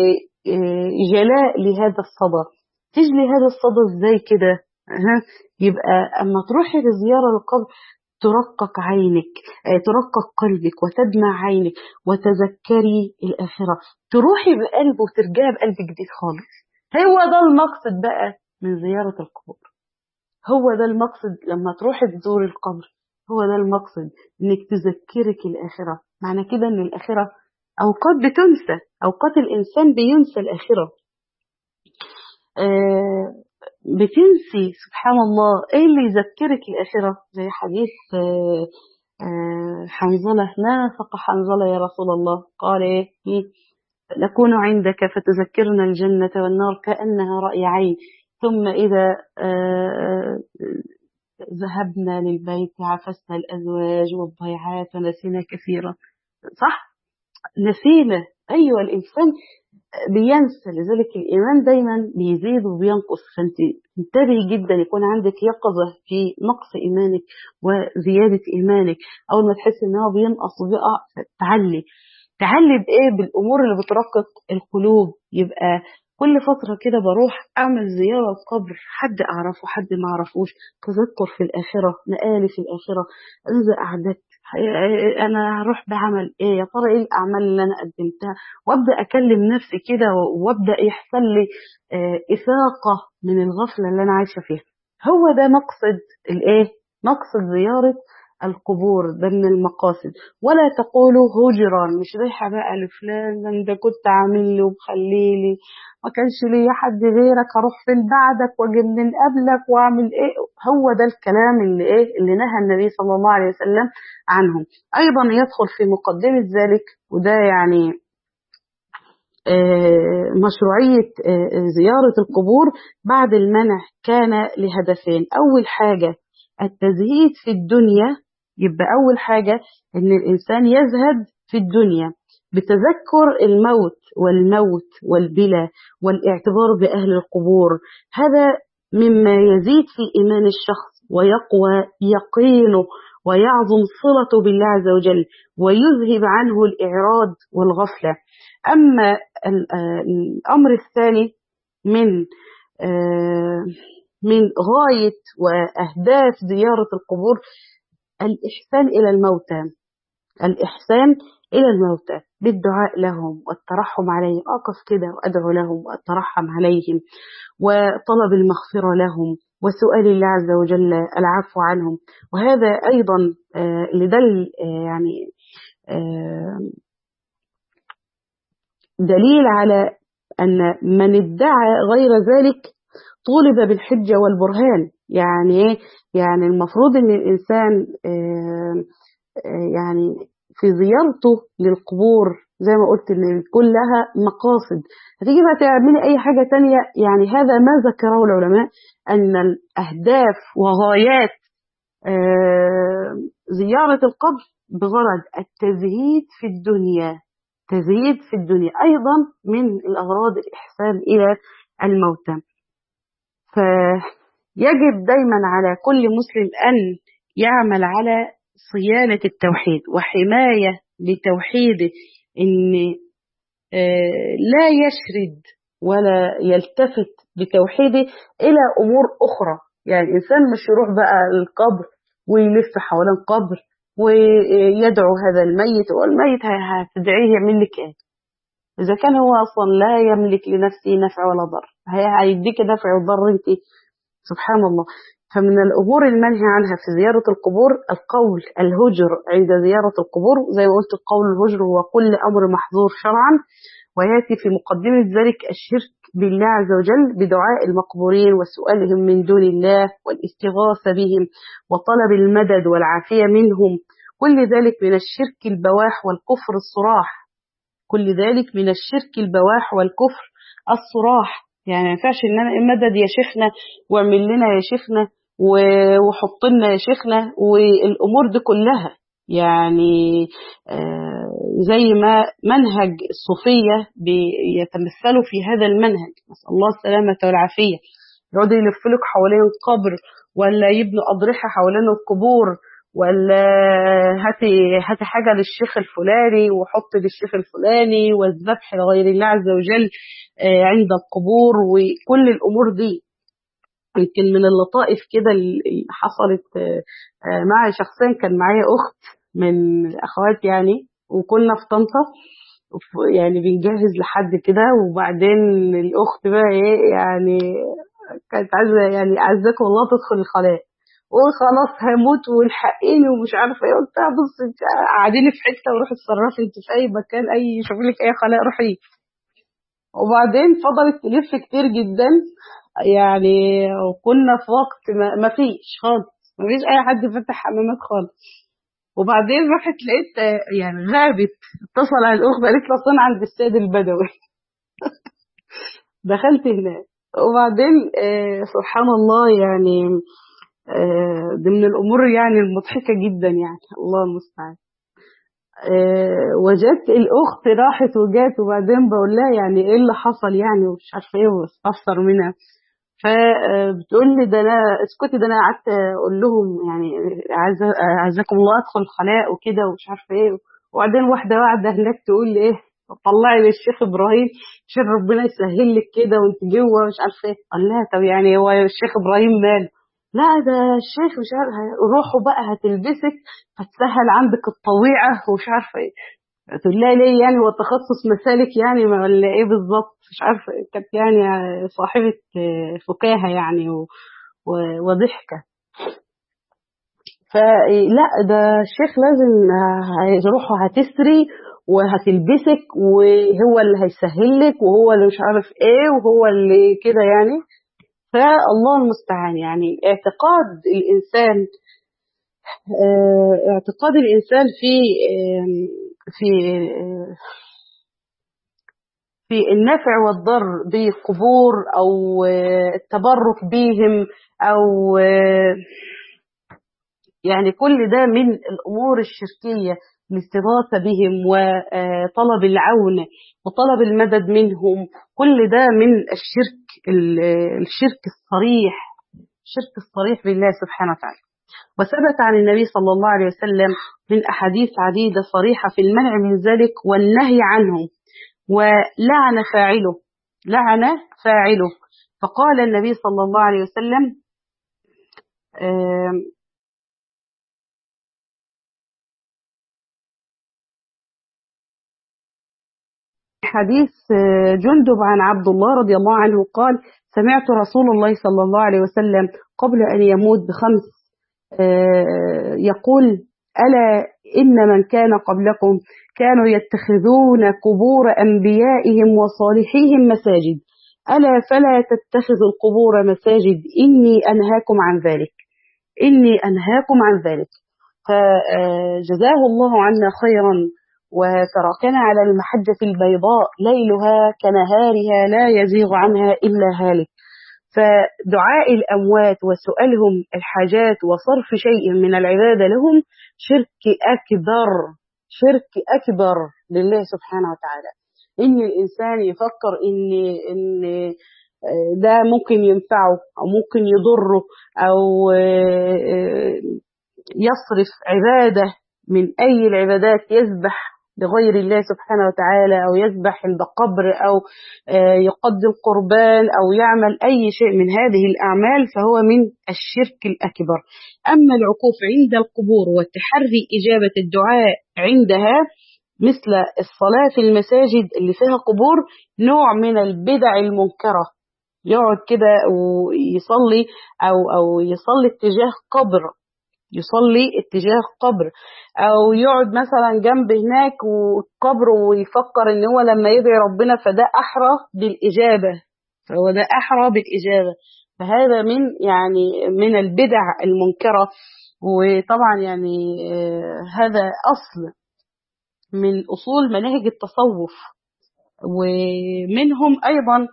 جلاء لهذا الصدى. تجلي هذا الصدى ازاي كده؟ ها يبقى اما تروحي لزيارة القبر ترقق عينك، ترقق قلبك وتدمع عينك وتذكري الآخرة، تروحي بقلب وترجعي بقلب جديد خالص. هو ده المقصد بقى من زيارة القبور، هو ده المقصد لما تروحي تزور القبر، هو ده المقصد انك تذكرك الآخرة. معنى كده ان الآخرة أوقات بتنسى، أوقات الإنسان بينسى الآخرة، آه بتنسي سبحان الله. ايه اللي يذكرك الآخرة؟ زي حديث آه آه حنظلة، نافق حنظلة يا رسول الله، قال ايه؟ نكون عندك فتذكرنا الجنة والنار كأنها رأي عين، ثم إذا آه ذهبنا للبيت عفسنا الأزواج والضيعات ونسينا كثيرا. صح؟ نسينا. أيوة الإنسان بينسى، لذلك الإيمان دايما بيزيد وبينقص. فأنت انتبهي جدا يكون عندك يقظة في نقص إيمانك وزيادة إيمانك. أول ما تحس إن هو بينقص وبيقع تعلي تعلي بإيه؟ بالأمور اللي بترقق القلوب. يبقى كل فترة كده بروح أعمل زيارة القبر، حد أعرفه حد ما أعرفوش، تذكر في الآخرة، مقالي في الآخرة، إذا أعددت أنا هروح بعمل إيه؟ يا ترى إيه الأعمال اللي أنا قدمتها؟ وأبدأ أكلم نفسي كده وأبدأ يحصل لي إفاقة من الغفلة اللي أنا عايشة فيها. هو ده مقصد الإيه؟ مقصد زيارة القبور، ده من المقاصد. ولا تقولوا هجرا، مش رايحة بقى لفلان انت كنت عامل لي ومخلي لي، ما كانش لي حد غيرك، هروح فين بعدك واجي من قبلك واعمل ايه؟ هو ده الكلام اللي ايه اللي نهى النبي صلى الله عليه وسلم عنه. ايضا يدخل في مقدمة ذلك، وده يعني مشروعية زيارة القبور بعد المنع كان لهدفين. أول حاجة التزهيد في الدنيا، يبقى أول حاجة أن الإنسان يزهد في الدنيا بتذكر الموت والموت والبلا والاعتبار بأهل القبور. هذا مما يزيد في إيمان الشخص ويقوى يقينه ويعظم صلته بالله عز وجل ويذهب عنه الإعراض والغفلة. أما الأمر الثاني من من غاية وأهداف زيارة القبور الإحسان إلى الموتى، الإحسان إلى الموتى بالدعاء لهم والترحم عليهم، أقف كده وأدعو لهم وأترحم عليهم وطلب المغفرة لهم وسؤال الله عز وجل العفو عنهم. وهذا أيضا لدل يعني دليل على أن من ادعى غير ذلك طولب بالحجة والبرهان. يعني ايه؟ يعني المفروض ان الانسان يعني في زيارته للقبور زي ما قلت ان كلها مقاصد. هتيجي بقى تعملي اي حاجة تانية، يعني هذا ما ذكره العلماء ان الاهداف وغايات زيارة القبر بغرض التزهيد في الدنيا، تزهيد في الدنيا أيضا من الأغراض الإحسان إلى الموتى. فيجب دايما على كل مسلم أن يعمل على صيانة التوحيد وحماية لتوحيده، إن لا يشرد ولا يلتفت بتوحيده إلى أمور أخرى. يعني الإنسان مش يروح بقى القبر ويلف حوالين قبر ويدعو هذا الميت، والميت هتدعيه يعمل لك ايه اذا كان هو اصلا لا يملك لنفسه نفع ولا ضر؟ هيديك نفع وضر انت؟ سبحان الله. فمن الامور المنهي عنها في زيارة القبور القول الهجر عند زيارة القبور. زي ما قلت القول الهجر هو كل امر محظور شرعا، وياتي في مقدمة ذلك الشرك بالله عز وجل بدعاء المقبورين وسؤالهم من دون الله والاستغاثة بهم وطلب المدد والعافية منهم. كل ذلك من الشرك البواح والكفر الصراح. كل ذلك من الشرك البواح والكفر الصراح. يعني ما ينفعش ان انا مدد يا شيخنا واعمل لنا يا شيخنا وحط لنا يا شيخنا والامور دي كلها. يعني زي ما منهج الصوفية بيتمثلوا في هذا المنهج، نسأل الله السلامة والعافية. يقعدوا يلفوا لك حوالين القبر ولا يبنوا أضرحة حوالين القبور، ولا هاتي هاتي حاجة للشيخ الفلاني وحط للشيخ الفلاني، والذبح لغير الله عز وجل عند القبور، وكل الأمور دي. يمكن من اللطائف كده اللي حصلت معي شخصيا، كان معايا أخت من أخوات يعني، وكنا في طنطا يعني بنجهز لحد كده، وبعدين الأخت بقى إيه يعني كانت عايزة يعني عزكم الله تدخل الخلاء وخلاص هموت والحقيني ومش عارفه ايه. قلت لها بص انت قاعدين في حته وروحي اتصرفي انت في اي مكان، اي شوفي لك اي خلاء روحي. وبعدين فضلت تلف كتير جدا يعني، وكنا في وقت ما فيش خالص، ما فيش اي حد فتح حمامات خالص. وبعدين راحت لقيت يعني غابت، اتصل على الاخت قالت لي اصل عند السيد البدوي. دخلت هناك وبعدين آه سبحان الله يعني آه دي من الامور يعني المضحكه جدا، يعني الله المستعان. آه وجدت الاخت راحت وجات، وبعدين بقول لها يعني ايه اللي حصل يعني ومش عارفه ايه، واستفسر منها. فبتقول لي ده انا اسكتي، ده انا قعدت اقول لهم يعني عزكم الله ادخل الخلاء وكده ومش عارفه ايه. وبعدين واحده واحده هناك تقول لي ايه طلعي للشيخ ابراهيم عشان ربنا يسهل لك كده وانت جوه مش عارفه ايه. قال لها طب يعني هو الشيخ ابراهيم ماله؟ لا ده الشيخ مش عارفه، روحوا بقى هتلبسك فتسهل عندك الطويعه ومش عارفه ايه. تقول لها ليه يعني، هو تخصص مسالك يعني ولا ايه بالظبط؟ مش عارفه. كانت يعني صاحبه فكاهه يعني وضحكه. فلا ده الشيخ لازم هيروحوا هتسري وهتلبسك وهو اللي هيسهل لك وهو اللي مش عارف ايه وهو اللي كده يعني. فالله المستعان. يعني اعتقاد الانسان اعتقاد الانسان في في في النفع والضر بالقبور أو التبرك بهم أو يعني كل ده من الأمور الشركية، الاستغاثة بهم وطلب العون وطلب المدد منهم. كل ده من الشرك الشرك الصريح، الشرك الصريح بالله سبحانه وتعالى. وثبت عن النبي صلى الله عليه وسلم من أحاديث عديدة صريحة في المنع من ذلك والنهي عنه، ولعن فاعله، لعن فاعله. فقال النبي صلى الله عليه وسلم حديث جندب عن عبد الله رضي الله عنه قال: سمعت رسول الله صلى الله عليه وسلم قبل أن يموت بخمس يقول: ألا إن من كان قبلكم كانوا يتخذون قبور أنبيائهم وصالحيهم مساجد، ألا فلا تتخذوا القبور مساجد، إني أنهاكم عن ذلك إني أنهاكم عن ذلك. فجزاه الله عنا خيرا وتركنا على المحجة البيضاء ليلها كنهارها لا يزيغ عنها إلا هالك. فدعاء الأموات وسؤالهم الحاجات وصرف شيء من العبادة لهم شرك أكبر شرك أكبر لله سبحانه وتعالى. إن الإنسان يفكر إن إن ده ممكن ينفعه أو ممكن يضره أو يصرف عبادة من أي العبادات، يذبح لغير الله سبحانه وتعالى أو يذبح عند قبر أو يقدم قربان أو يعمل أي شيء من هذه الأعمال، فهو من الشرك الأكبر. أما العكوف عند القبور والتحري إجابة الدعاء عندها مثل الصلاة في المساجد اللي فيها قبور نوع من البدع المنكرة. يقعد كده ويصلي أو أو يصلي اتجاه قبر يصلي اتجاه قبر أو يقعد مثلا جنب هناك وقبر ويفكر إن هو لما يدعي ربنا فده أحرى بالإجابة فهو ده أحرى بالإجابة. فهذا من يعني من البدع المنكرة. وطبعا يعني هذا أصل من أصول مناهج التصوف. ومنهم أيضا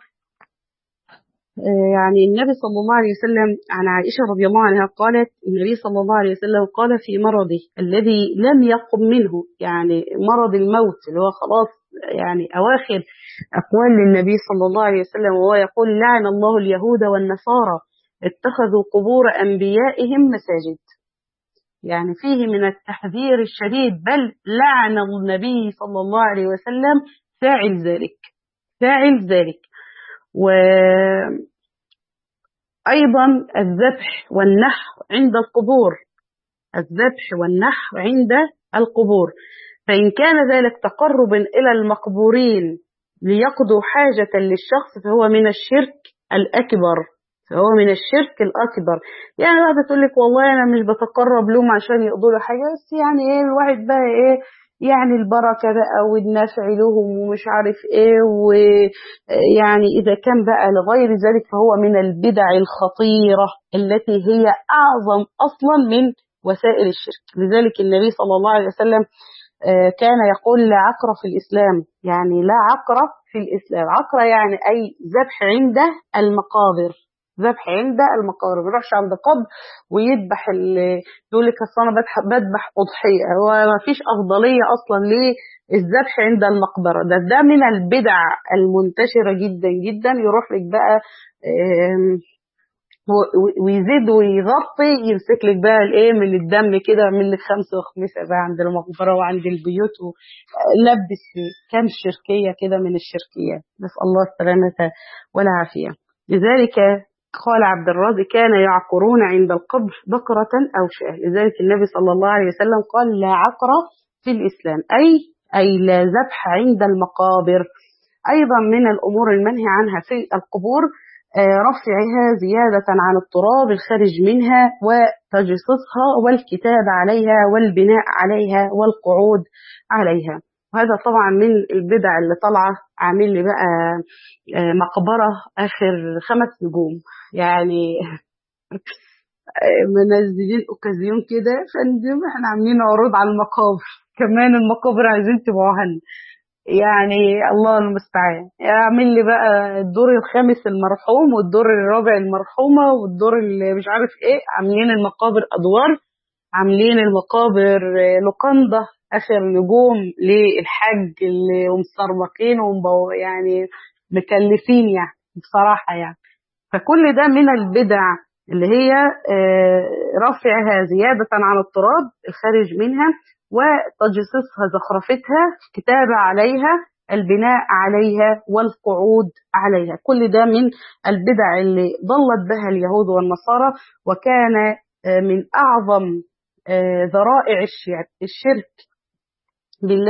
يعني النبي صلى الله عليه وسلم عن عائشة رضي الله عنها قالت: النبي صلى الله عليه وسلم قال في مرضه الذي لم يقم منه، يعني مرض الموت اللي هو خلاص يعني أواخر أقوال للنبي صلى الله عليه وسلم، وهو يقول: لعن الله اليهود والنصارى اتخذوا قبور أنبيائهم مساجد. يعني فيه من التحذير الشديد، بل لعن النبي صلى الله عليه وسلم فاعل ذلك فاعل ذلك. وأيضا الذبح والنحر عند القبور الذبح والنحر عند القبور فإن كان ذلك تقربا إلى المقبورين ليقضوا حاجة للشخص فهو من الشرك الأكبر فهو من الشرك الأكبر. يعني واحدة تقول لك: والله أنا مش بتقرب لهم عشان يقضوا له حاجة، بس يعني إيه الواحد بقى إيه يعني البركة بقى والنفع لهم ومش عارف إيه، ويعني إذا كان بقى لغير ذلك فهو من البدع الخطيرة التي هي أعظم أصلا من وسائل الشرك. لذلك النبي صلى الله عليه وسلم كان يقول: لا عقر في الإسلام، يعني لا عقر في الإسلام. عقر يعني أي ذبح عند المقابر ذبح عند المقابر ما يروحش عند قبر ويذبح يقول لك اصل انا بذبح اضحيه. هو ما فيش افضليه اصلا للذبح عند المقبره. ده ده من البدع المنتشره جدا جدا. يروح لك بقى ويزيد ويغطي يمسك لك بقى الايه من الدم كده من لك خمسه وخمسه بقى عند المقبره وعند البيوت، ولبس كام شركيه كده من الشركيات. نسال الله السلامه والعافيه. لذلك قال عبد الرازق: كان يعقرون عند القبر بقرة أو شاة. لذلك النبي صلى الله عليه وسلم قال: لا عقر في الإسلام، أي أي لا ذبح عند المقابر. أيضا من الأمور المنهي عنها في القبور رفعها زيادة عن التراب الخارج منها وتجصيصها والكتاب عليها والبناء عليها والقعود عليها. وهذا طبعا من البدع اللي طالعه. عامل لي بقى مقبرة آخر خمس نجوم، يعني منزلين اوكازيون كده فندم احنا عاملين عروض على المقابر، كمان المقابر عايزين تبعوها لنا، يعني الله المستعان. اعمل لي بقى الدور الخامس المرحوم والدور الرابع المرحومة والدور اللي مش عارف ايه. عاملين المقابر ادوار، عاملين المقابر لقندة اخر نجوم للحج اللي ومسربقين يعني مكلفين يعني بصراحة يعني. فكل ده من البدع اللي هي رفعها زيادة عن التراب الخارج منها وتجصيصها زخرفتها الكتابة عليها البناء عليها والقعود عليها. كل ده من البدع اللي ضلت بها اليهود والنصارى، وكان من أعظم ذرائع الشرك بالله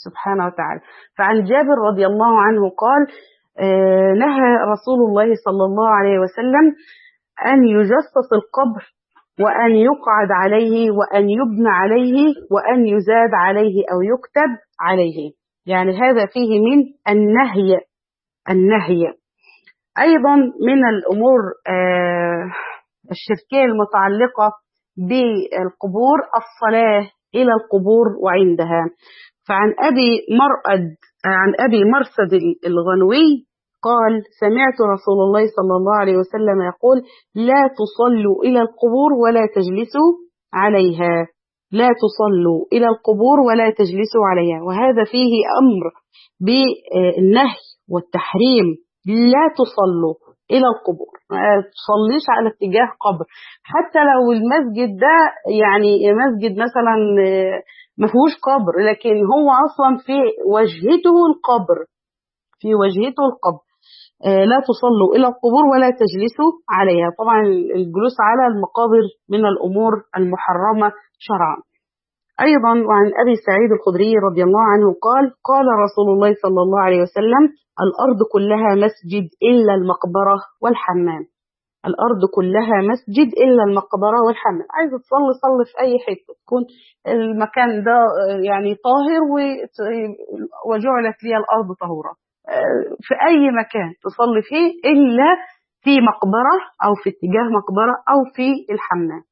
سبحانه وتعالى. فعن جابر رضي الله عنه قال آه نهى رسول الله صلى الله عليه وسلم أن يجصص القبر وأن يقعد عليه وأن يبنى عليه وأن يزاد عليه أو يكتب عليه. يعني هذا فيه من النهي. النهي أيضا من الأمور آه الشركية المتعلقة بالقبور الصلاة إلى القبور وعندها. فعن أبي مرأد عن أبي مرثد الغنوي قال سمعت رسول الله صلى الله عليه وسلم يقول لا تصلوا إلى القبور ولا تجلسوا عليها. لا تصلوا إلى القبور ولا تجلسوا عليها. وهذا فيه أمر بالنهي والتحريم. لا تصلوا إلى القبور، ما تصليش على اتجاه قبر، حتى لو المسجد ده يعني مسجد مثلا ما فيهوش قبر لكن هو أصلا في وجهته القبر، في وجهته القبر. لا تصلوا إلى القبور ولا تجلسوا عليها. طبعا الجلوس على المقابر من الأمور المحرمة شرعا. أيضا وعن أبي سعيد الخدري رضي الله عنه قال قال رسول الله صلى الله عليه وسلم الأرض كلها مسجد إلا المقبرة والحمام. الأرض كلها مسجد إلا المقبرة والحمام. عايز تصلي صلي في أي حتة تكون المكان ده يعني طاهر وجعلت لي الأرض طهورة، في أي مكان تصلي فيه إلا في مقبرة أو في اتجاه مقبرة أو في الحمام.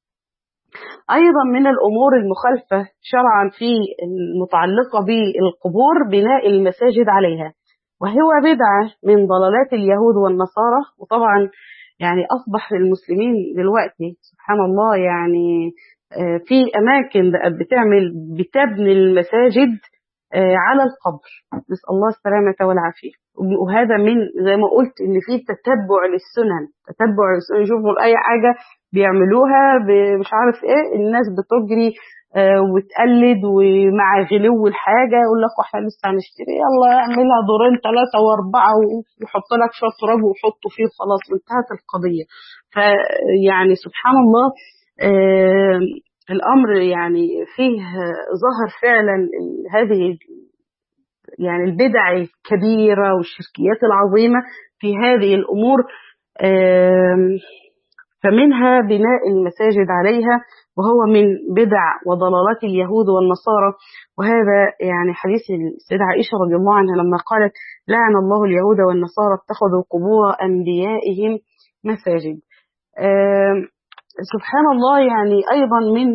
أيضا من الأمور المخالفة شرعا في المتعلقة بالقبور بناء المساجد عليها، وهو بدعة من ضلالات اليهود والنصارى. وطبعا يعني أصبح المسلمين دلوقتي سبحان الله يعني في أماكن بقت بتعمل بتبني المساجد على القبر، نسأل الله السلامة والعافية. وهذا من زي ما قلت إن في تتبع للسنن، تتبع للسنن، يشوفوا أي حاجة بيعملوها مش عارف إيه الناس بتجري وتقلد، ومع غلو الحاجة يقول لك واحنا لسه هنشتري يلا اعملها دورين ثلاثة وأربعة ويحط لك شوية تراب ويحطوا فيه خلاص وانتهت القضية. فيعني سبحان الله آه الأمر يعني فيه ظهر فعلا هذه يعني البدع الكبيرة والشركيات العظيمة في هذه الأمور. فمنها بناء المساجد عليها، وهو من بدع وضلالات اليهود والنصارى. وهذا يعني حديث السيدة عائشة رضي الله عنها لما قالت لعن الله اليهود والنصارى اتخذوا قبور أنبيائهم مساجد. سبحان الله يعني أيضا من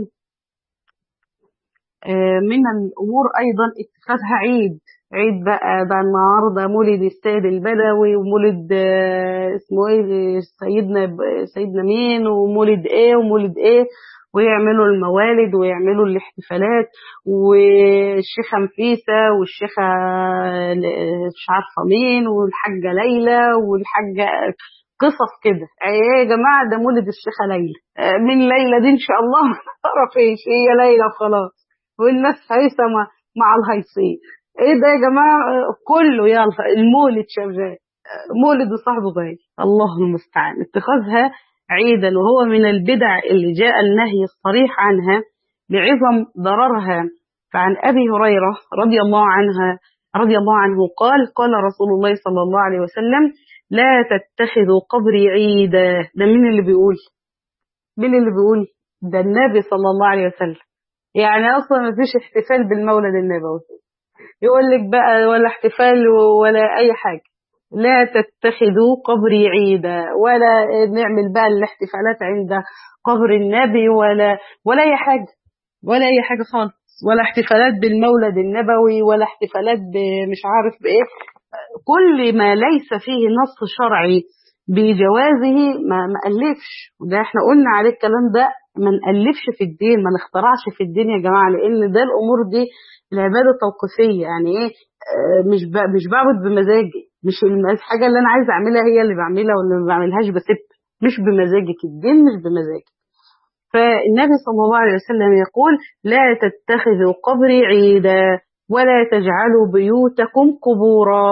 من الأمور أيضا اتخاذها عيد. عيد بقى ده النهارده مولد السيد البدوي ومولد اسمه ايه سيدنا سيدنا مين ومولد ايه ومولد ايه، ويعملوا الموالد ويعملوا الاحتفالات، والشيخة نفيسة والشيخة مش عارفة مين والحاجة ليلى والحاجة قصص كده. ايه يا جماعة ده مولد الشيخة ليلى، من ليلى دي ان شاء الله تعرف ايش هي ليلى خلاص، والناس هيثة مع الهيصين. ايه ده يا جماعة كله يلا المولد شغال، مولد وصاحبه جاي، الله المستعان. اتخاذها عيدا وهو من البدع اللي جاء النهي الصريح عنها لعظم ضررها. فعن أبي هريرة رضي الله عنها رضي الله عنه قال قال رسول الله صلى الله عليه وسلم لا تتخذوا قبري عيدا. ده مين اللي بيقول؟ مين اللي بيقول؟ ده النبي صلى الله عليه وسلم. يعني أصلا ما فيش احتفال بالمولد النبوي، يقول لك بقى ولا احتفال ولا أي حاجة. لا تتخذوا قبري عيدا، ولا نعمل بقى الاحتفالات عند قبر النبي ولا ولا أي حاجة، ولا أي حاجة خالص، ولا احتفالات بالمولد النبوي ولا احتفالات مش عارف بإيه. كل ما ليس فيه نص شرعي بجوازه ما ما ألفش. وده احنا قلنا عليه الكلام ده، ما نألفش في الدين، ما نخترعش في الدين يا جماعة، لأن ده الأمور دي العبادة توقيفية. يعني ايه اه مش مش بعبد بمزاجي، مش الحاجة اللي أنا عايزة أعملها هي اللي بعملها واللي ما بعملهاش بسيبها، مش بمزاجك، الدين مش بمزاجك. فالنبي صلى الله عليه وسلم يقول لا تتخذوا قبري عيدا ولا تجعلوا بيوتكم قبورا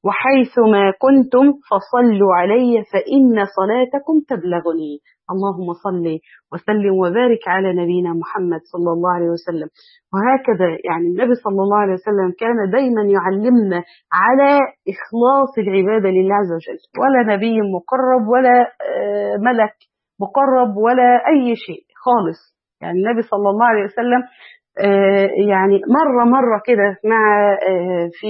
وحيثما كنتم فصلوا علي فإن صلاتكم تبلغني. اللهم صل وسلم وبارك على نبينا محمد صلى الله عليه وسلم. وهكذا يعني النبي صلى الله عليه وسلم كان دايما يعلمنا على إخلاص العبادة لله عز وجل، ولا نبي مقرب ولا ملك مقرب ولا أي شيء خالص. يعني النبي صلى الله عليه وسلم يعني مرة مرة كده مع في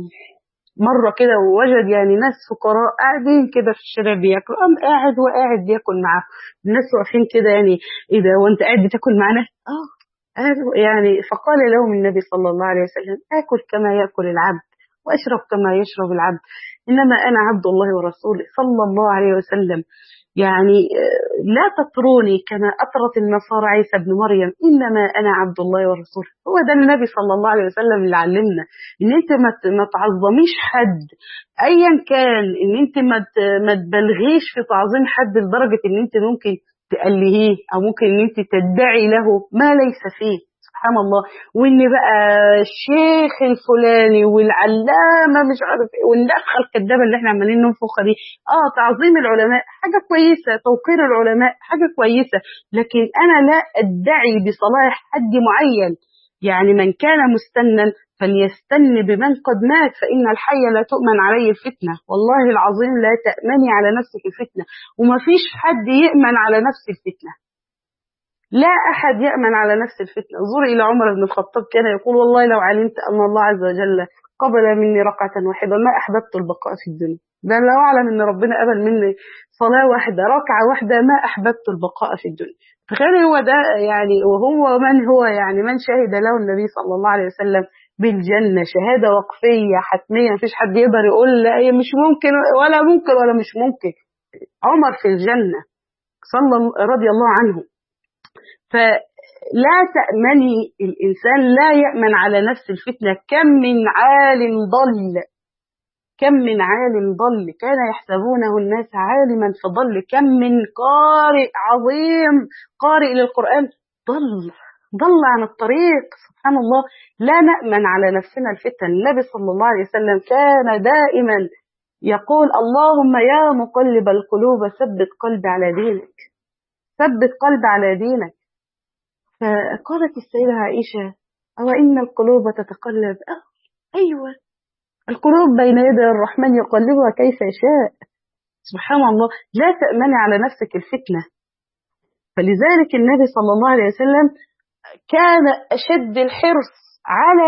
مرة كده ووجد يعني ناس فقراء قاعدين كده في الشارع بياكلوا، قام قاعد وقاعد بياكل معاهم. الناس واقفين كده يعني ايه ده وانت قاعد بتاكل معانا؟ اه يعني. فقال لهم النبي صلى الله عليه وسلم آكل كما يأكل العبد وأشرب كما يشرب العبد، إنما أنا عبد الله ورسوله صلى الله عليه وسلم. يعني لا تطروني كما أطرت النصارى عيسى بن مريم، إنما أنا عبد الله ورسوله. هو ده النبي صلى الله عليه وسلم اللي علمنا إن أنت ما تعظميش حد أيا كان، إن أنت ما تبالغيش في تعظيم حد لدرجة إن أنت ممكن تألهيه أو ممكن إن أنت تدعي له ما ليس فيه. سبحان الله. وإن بقى الشيخ الفلاني والعلامة مش عارف إيه والنفخة الكدابة اللي إحنا عمالين ننفخها دي. آه تعظيم العلماء حاجة كويسة، توقير العلماء حاجة كويسة، لكن أنا لا أدعي بصلاح حد معين. يعني من كان مستنا فليستن بمن قد مات، فإن الحي لا تؤمن عليه الفتنة. والله العظيم لا تأمني على نفسك الفتنة، وما فيش حد يأمن على نفس الفتنة. لا أحد يأمن على نفس الفتنة. انظر إلى عمر بن الخطاب كان يقول والله لو علمت أن الله عز وجل قبل مني ركعة واحدة ما أحببت البقاء في الدنيا. ده لو أعلم أن ربنا قبل مني صلاة واحدة ركعة واحدة ما أحببت البقاء في الدنيا. تخيل هو ده يعني. وهو من هو يعني من شهد له النبي صلى الله عليه وسلم بالجنة شهادة وقفية حتمية، مفيش حد يقدر يقول لا مش ممكن ولا ممكن ولا مش ممكن. عمر في الجنة صلى رضي الله عنه. فلا تأمني، الإنسان لا يأمن على نفس الفتنة. كم من عالم ضل، كم من عالم ضل كان يحسبونه الناس عالما فضل. كم من قارئ عظيم قارئ للقرآن ضل ضل عن الطريق. سبحان الله. لا نأمن على نفسنا الفتن. النبي صلى الله عليه وسلم كان دائما يقول اللهم يا مقلب القلوب ثبت قلبي على دينك، ثبت قلبي على دينك. فقالت السيدة عائشة أو إن القلوب تتقلب؟ أه أيوة، القلوب بين يدي الرحمن يقلبها كيف يشاء. سبحان الله. لا تأمني على نفسك الفتنة. فلذلك النبي صلى الله عليه وسلم كان أشد الحرص على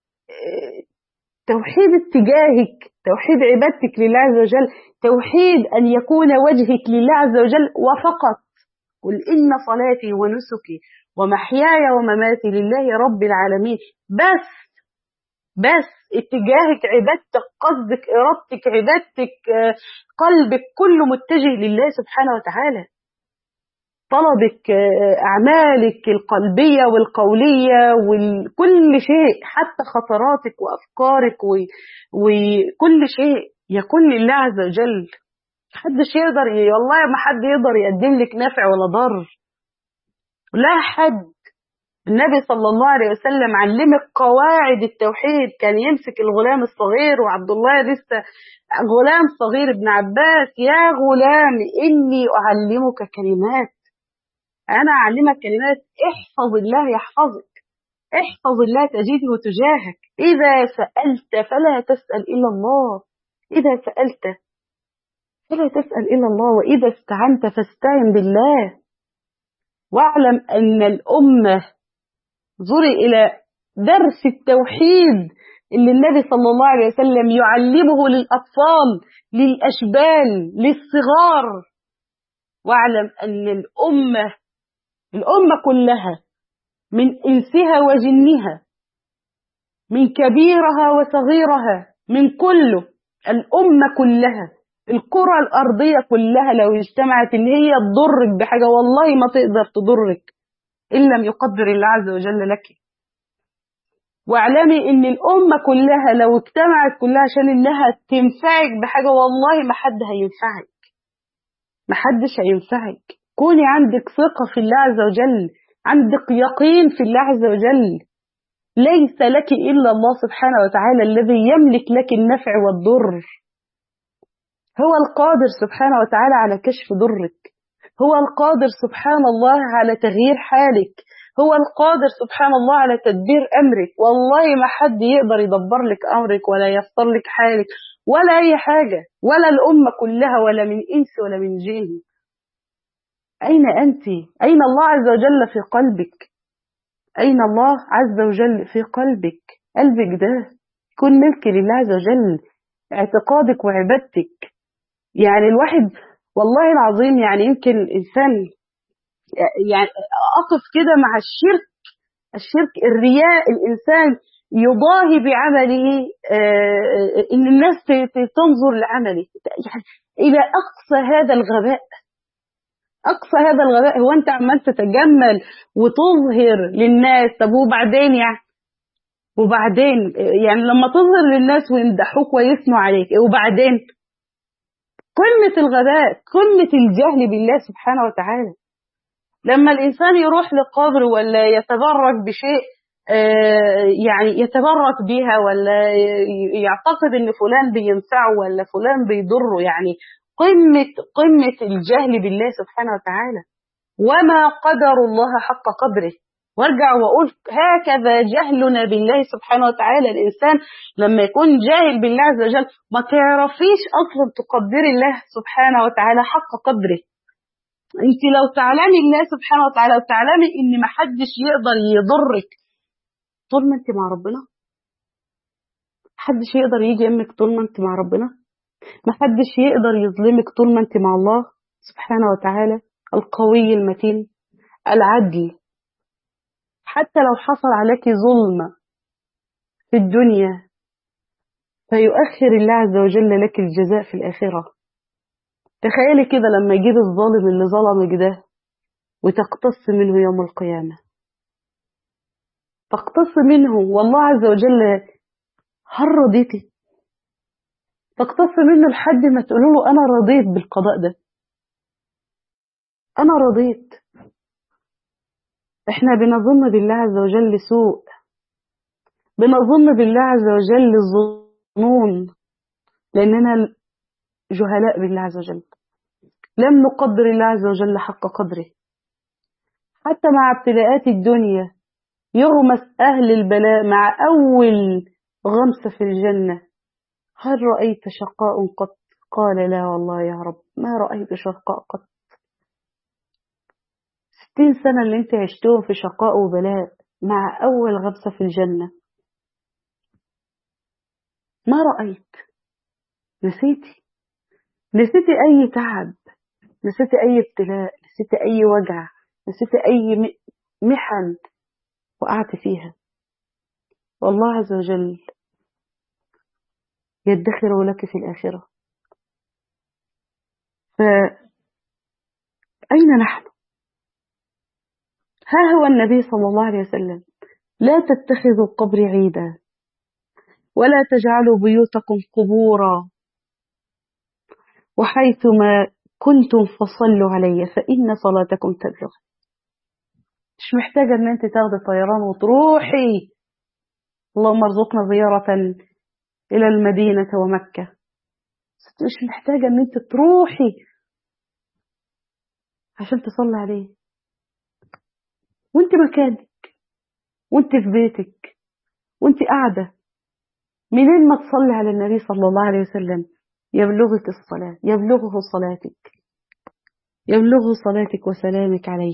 توحيد اتجاهك، توحيد عبادتك لله عز وجل، توحيد أن يكون وجهك لله عز وجل وفقط. قل إن صلاتي ونسكي ومحياي ومماتي لله رب العالمين. بس بس اتجاهك عبادتك، قصدك إرادتك عبادتك، قلبك كله متجه لله سبحانه وتعالى. طلبك، أعمالك القلبية والقولية وكل شيء، حتى خطراتك وأفكارك وكل شيء يكون لله عز وجل. محدش يقدر، والله ما حد يقدر يقدم لك نفع ولا ضر، لا حد. النبي صلى الله عليه وسلم علمك قواعد التوحيد. كان يمسك الغلام الصغير، وعبد الله لسه غلام صغير، ابن عباس، يا غلام إني أعلمك كلمات، أنا أعلمك كلمات، احفظ الله يحفظك، احفظ الله تجده تجاهك. إذا سألت فلا تسأل إلا الله، إذا سألت فلا تسأل إلا الله، وإذا استعنت فاستعن بالله. واعلم أن الأمة، انظري إلى درس التوحيد اللي النبي صلى الله عليه وسلم يعلمه للأطفال، للأشبال، للصغار. واعلم أن الأمة الأمة كلها من إنسها وجنها، من كبيرها وصغيرها، من كله، الأمة كلها، الكرة الأرضية كلها لو اجتمعت إن هي تضرك بحاجة والله ما تقدر تضرك إن لم يقدر الله عز وجل لك. واعلمي إن الأمة كلها لو اجتمعت كلها عشان إنها تنفعك بحاجة والله ما حد هينفعك، ما حدش هينفعك. كوني عندك ثقة في الله عز وجل، عندك يقين في الله عز وجل. ليس لك إلا الله سبحانه وتعالى الذي يملك لك النفع والضر. هو القادر سبحانه وتعالى على كشف ضرك، هو القادر سبحان الله على تغيير حالك، هو القادر سبحان الله على تدبير أمرك. والله ما حد يقدر يدبر لك أمرك ولا يفطر لك حالك ولا أي حاجة، ولا الأمة كلها، ولا من إنس ولا من جن. أين أنت؟ أين الله عز وجل في قلبك؟ أين الله عز وجل في قلبك؟ قلبك ده يكون ملك لله عز وجل، اعتقادك وعبادتك. يعني الواحد والله العظيم يعني يمكن الإنسان يعني أقف كده مع الشرك، الشرك الرياء، الإنسان يضاهي بعمله آه إن الناس تنظر لعمله، يعني إلى أقصى هذا الغباء، أقصى هذا الغباء. هو أنت عمال تتجمل وتظهر للناس، طب وبعدين يعني وبعدين يعني لما تظهر للناس ويمدحوك ويثنوا عليك، وبعدين قمة الغباء، قمة الجهل بالله سبحانه وتعالى. لما الإنسان يروح لقبر ولا يتبرك بشيء يعني يتبرك بها، ولا يعتقد ان فلان بينفعه ولا فلان بيضره، يعني قمة قمة الجهل بالله سبحانه وتعالى. وما قدر الله حق قدره. وارجع واقول هكذا جهلنا بالله سبحانه وتعالى. الانسان لما يكون جاهل بالله عز وجل ما تعرفيش اصلا تقدر الله سبحانه وتعالى حق قدره. انت لو تعلمي الله سبحانه وتعالى وتعلمي ان ما حدش يقدر يضرك طول ما انت مع ربنا، محدش يقدر يجي يمك طول ما انت مع ربنا، محدش يقدر يظلمك طول ما انت مع الله سبحانه وتعالى القوي المتين العدل. حتى لو حصل عليك ظلم في الدنيا فيؤخر الله عز وجل لك الجزاء في الآخرة. تخيلي كده لما يجيب الظالم اللي ظلمك ده وتقتص منه يوم القيامة، تقتص منه والله عز وجل هل رضيتي؟ تقتص منه لحد ما تقولوا له أنا رضيت بالقضاء ده، أنا رضيت. إحنا بنظن بالله عز وجل سوء، بنظن بالله عز وجل الظنون، لأننا جهلاء بالله عز وجل، لم نقدر الله عز وجل حق قدره. حتى مع ابتلاءات الدنيا يغمس أهل البلاء مع أول غمسة في الجنة، هل رأيت شقاء قط؟ قال لا والله يا رب ما رأيت شقاء قط. ستين سنة اللي انت عشتوه في شقاء وبلاء مع أول غمسة في الجنة ما رأيت؟ نسيتي، نسيتي أي تعب، نسيتي أي ابتلاء، نسيتي أي وجع، نسيتي أي محن وقعت فيها. والله عز وجل يدخر لك في الآخرة. فأين نحن؟ ها هو النبي صلى الله عليه وسلم لا تتخذوا قبري عيدا ولا تجعلوا بيوتكم قبورا وحيثما كنتم فصلوا علي فإن صلاتكم تبلغ. مش محتاجة ان انت تاخدي طيران وتروحي، اللهم ارزقنا زيارة الى المدينة ومكة، مش محتاجة ان انت تروحي عشان تصلي عليه، وانت مكانك وانت في بيتك وانت قاعدة منين ما تصلي على النبي صلى الله عليه وسلم يبلغك الصلاة، يبلغه صلاتك، يبلغه صلاتك وسلامك عليه.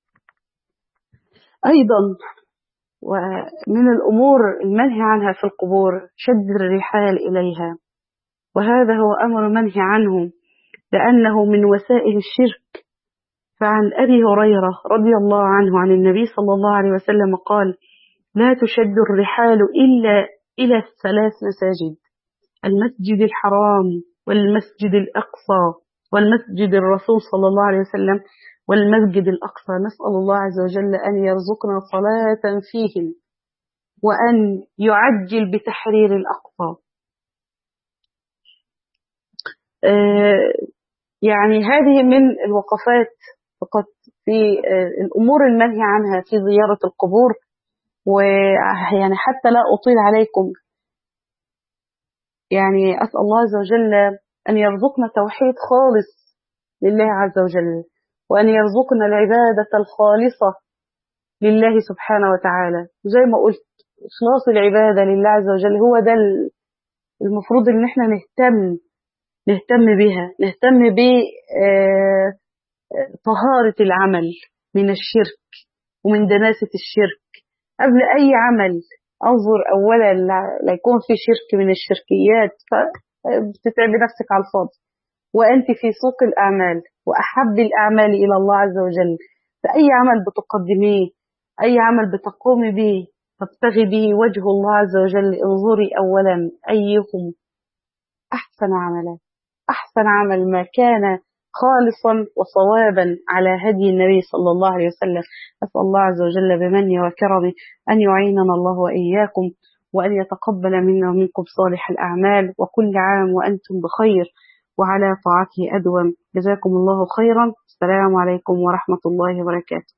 أيضا ومن الأمور المنهي عنها في القبور شد الرحال إليها، وهذا هو أمر منهي عنه لأنه من وسائل الشرك. فعن أبي هريرة رضي الله عنه عن النبي صلى الله عليه وسلم قال لا تشد الرحال إلا إلى الثلاث مساجد: المسجد الحرام والمسجد الأقصى والمسجد الرسول صلى الله عليه وسلم والمسجد الأقصى. نسأل الله عز وجل أن يرزقنا صلاة فيهم وأن يعجل بتحرير الأقصى. آه يعني هذه من الوقفات فقط في آه الأمور المنهي عنها في زيارة القبور. ويعني حتى لا أطيل عليكم، يعني أسأل الله عز وجل أن يرزقنا توحيد خالص لله عز وجل، وأن يرزقنا العبادة الخالصة لله سبحانه وتعالى. زي ما قلت إخلاص العبادة لله عز وجل هو ده المفروض إن احنا نهتم نهتم بها، نهتم بطهارة العمل من الشرك ومن دناسة الشرك. قبل أي عمل أنظر أولا لا يكون في شرك من الشركيات، فبتتعب نفسك على الفاضي، وأنت في سوق الأعمال وأحب الأعمال إلى الله عز وجل. فأي عمل بتقدميه، أي عمل بتقومي به تبتغي به وجه الله عز وجل، انظري أولا أيكم أحسن عملا، أحسن عمل ما كان خالصا وصوابا على هدي النبي صلى الله عليه وسلم. أسأل الله عز وجل بمنه وكرمه أن يعيننا الله وإياكم، وأن يتقبل منا ومنكم صالح الأعمال، وكل عام وأنتم بخير وعلى طاعته أدوم. جزاكم الله خيرا. السلام عليكم ورحمة الله وبركاته.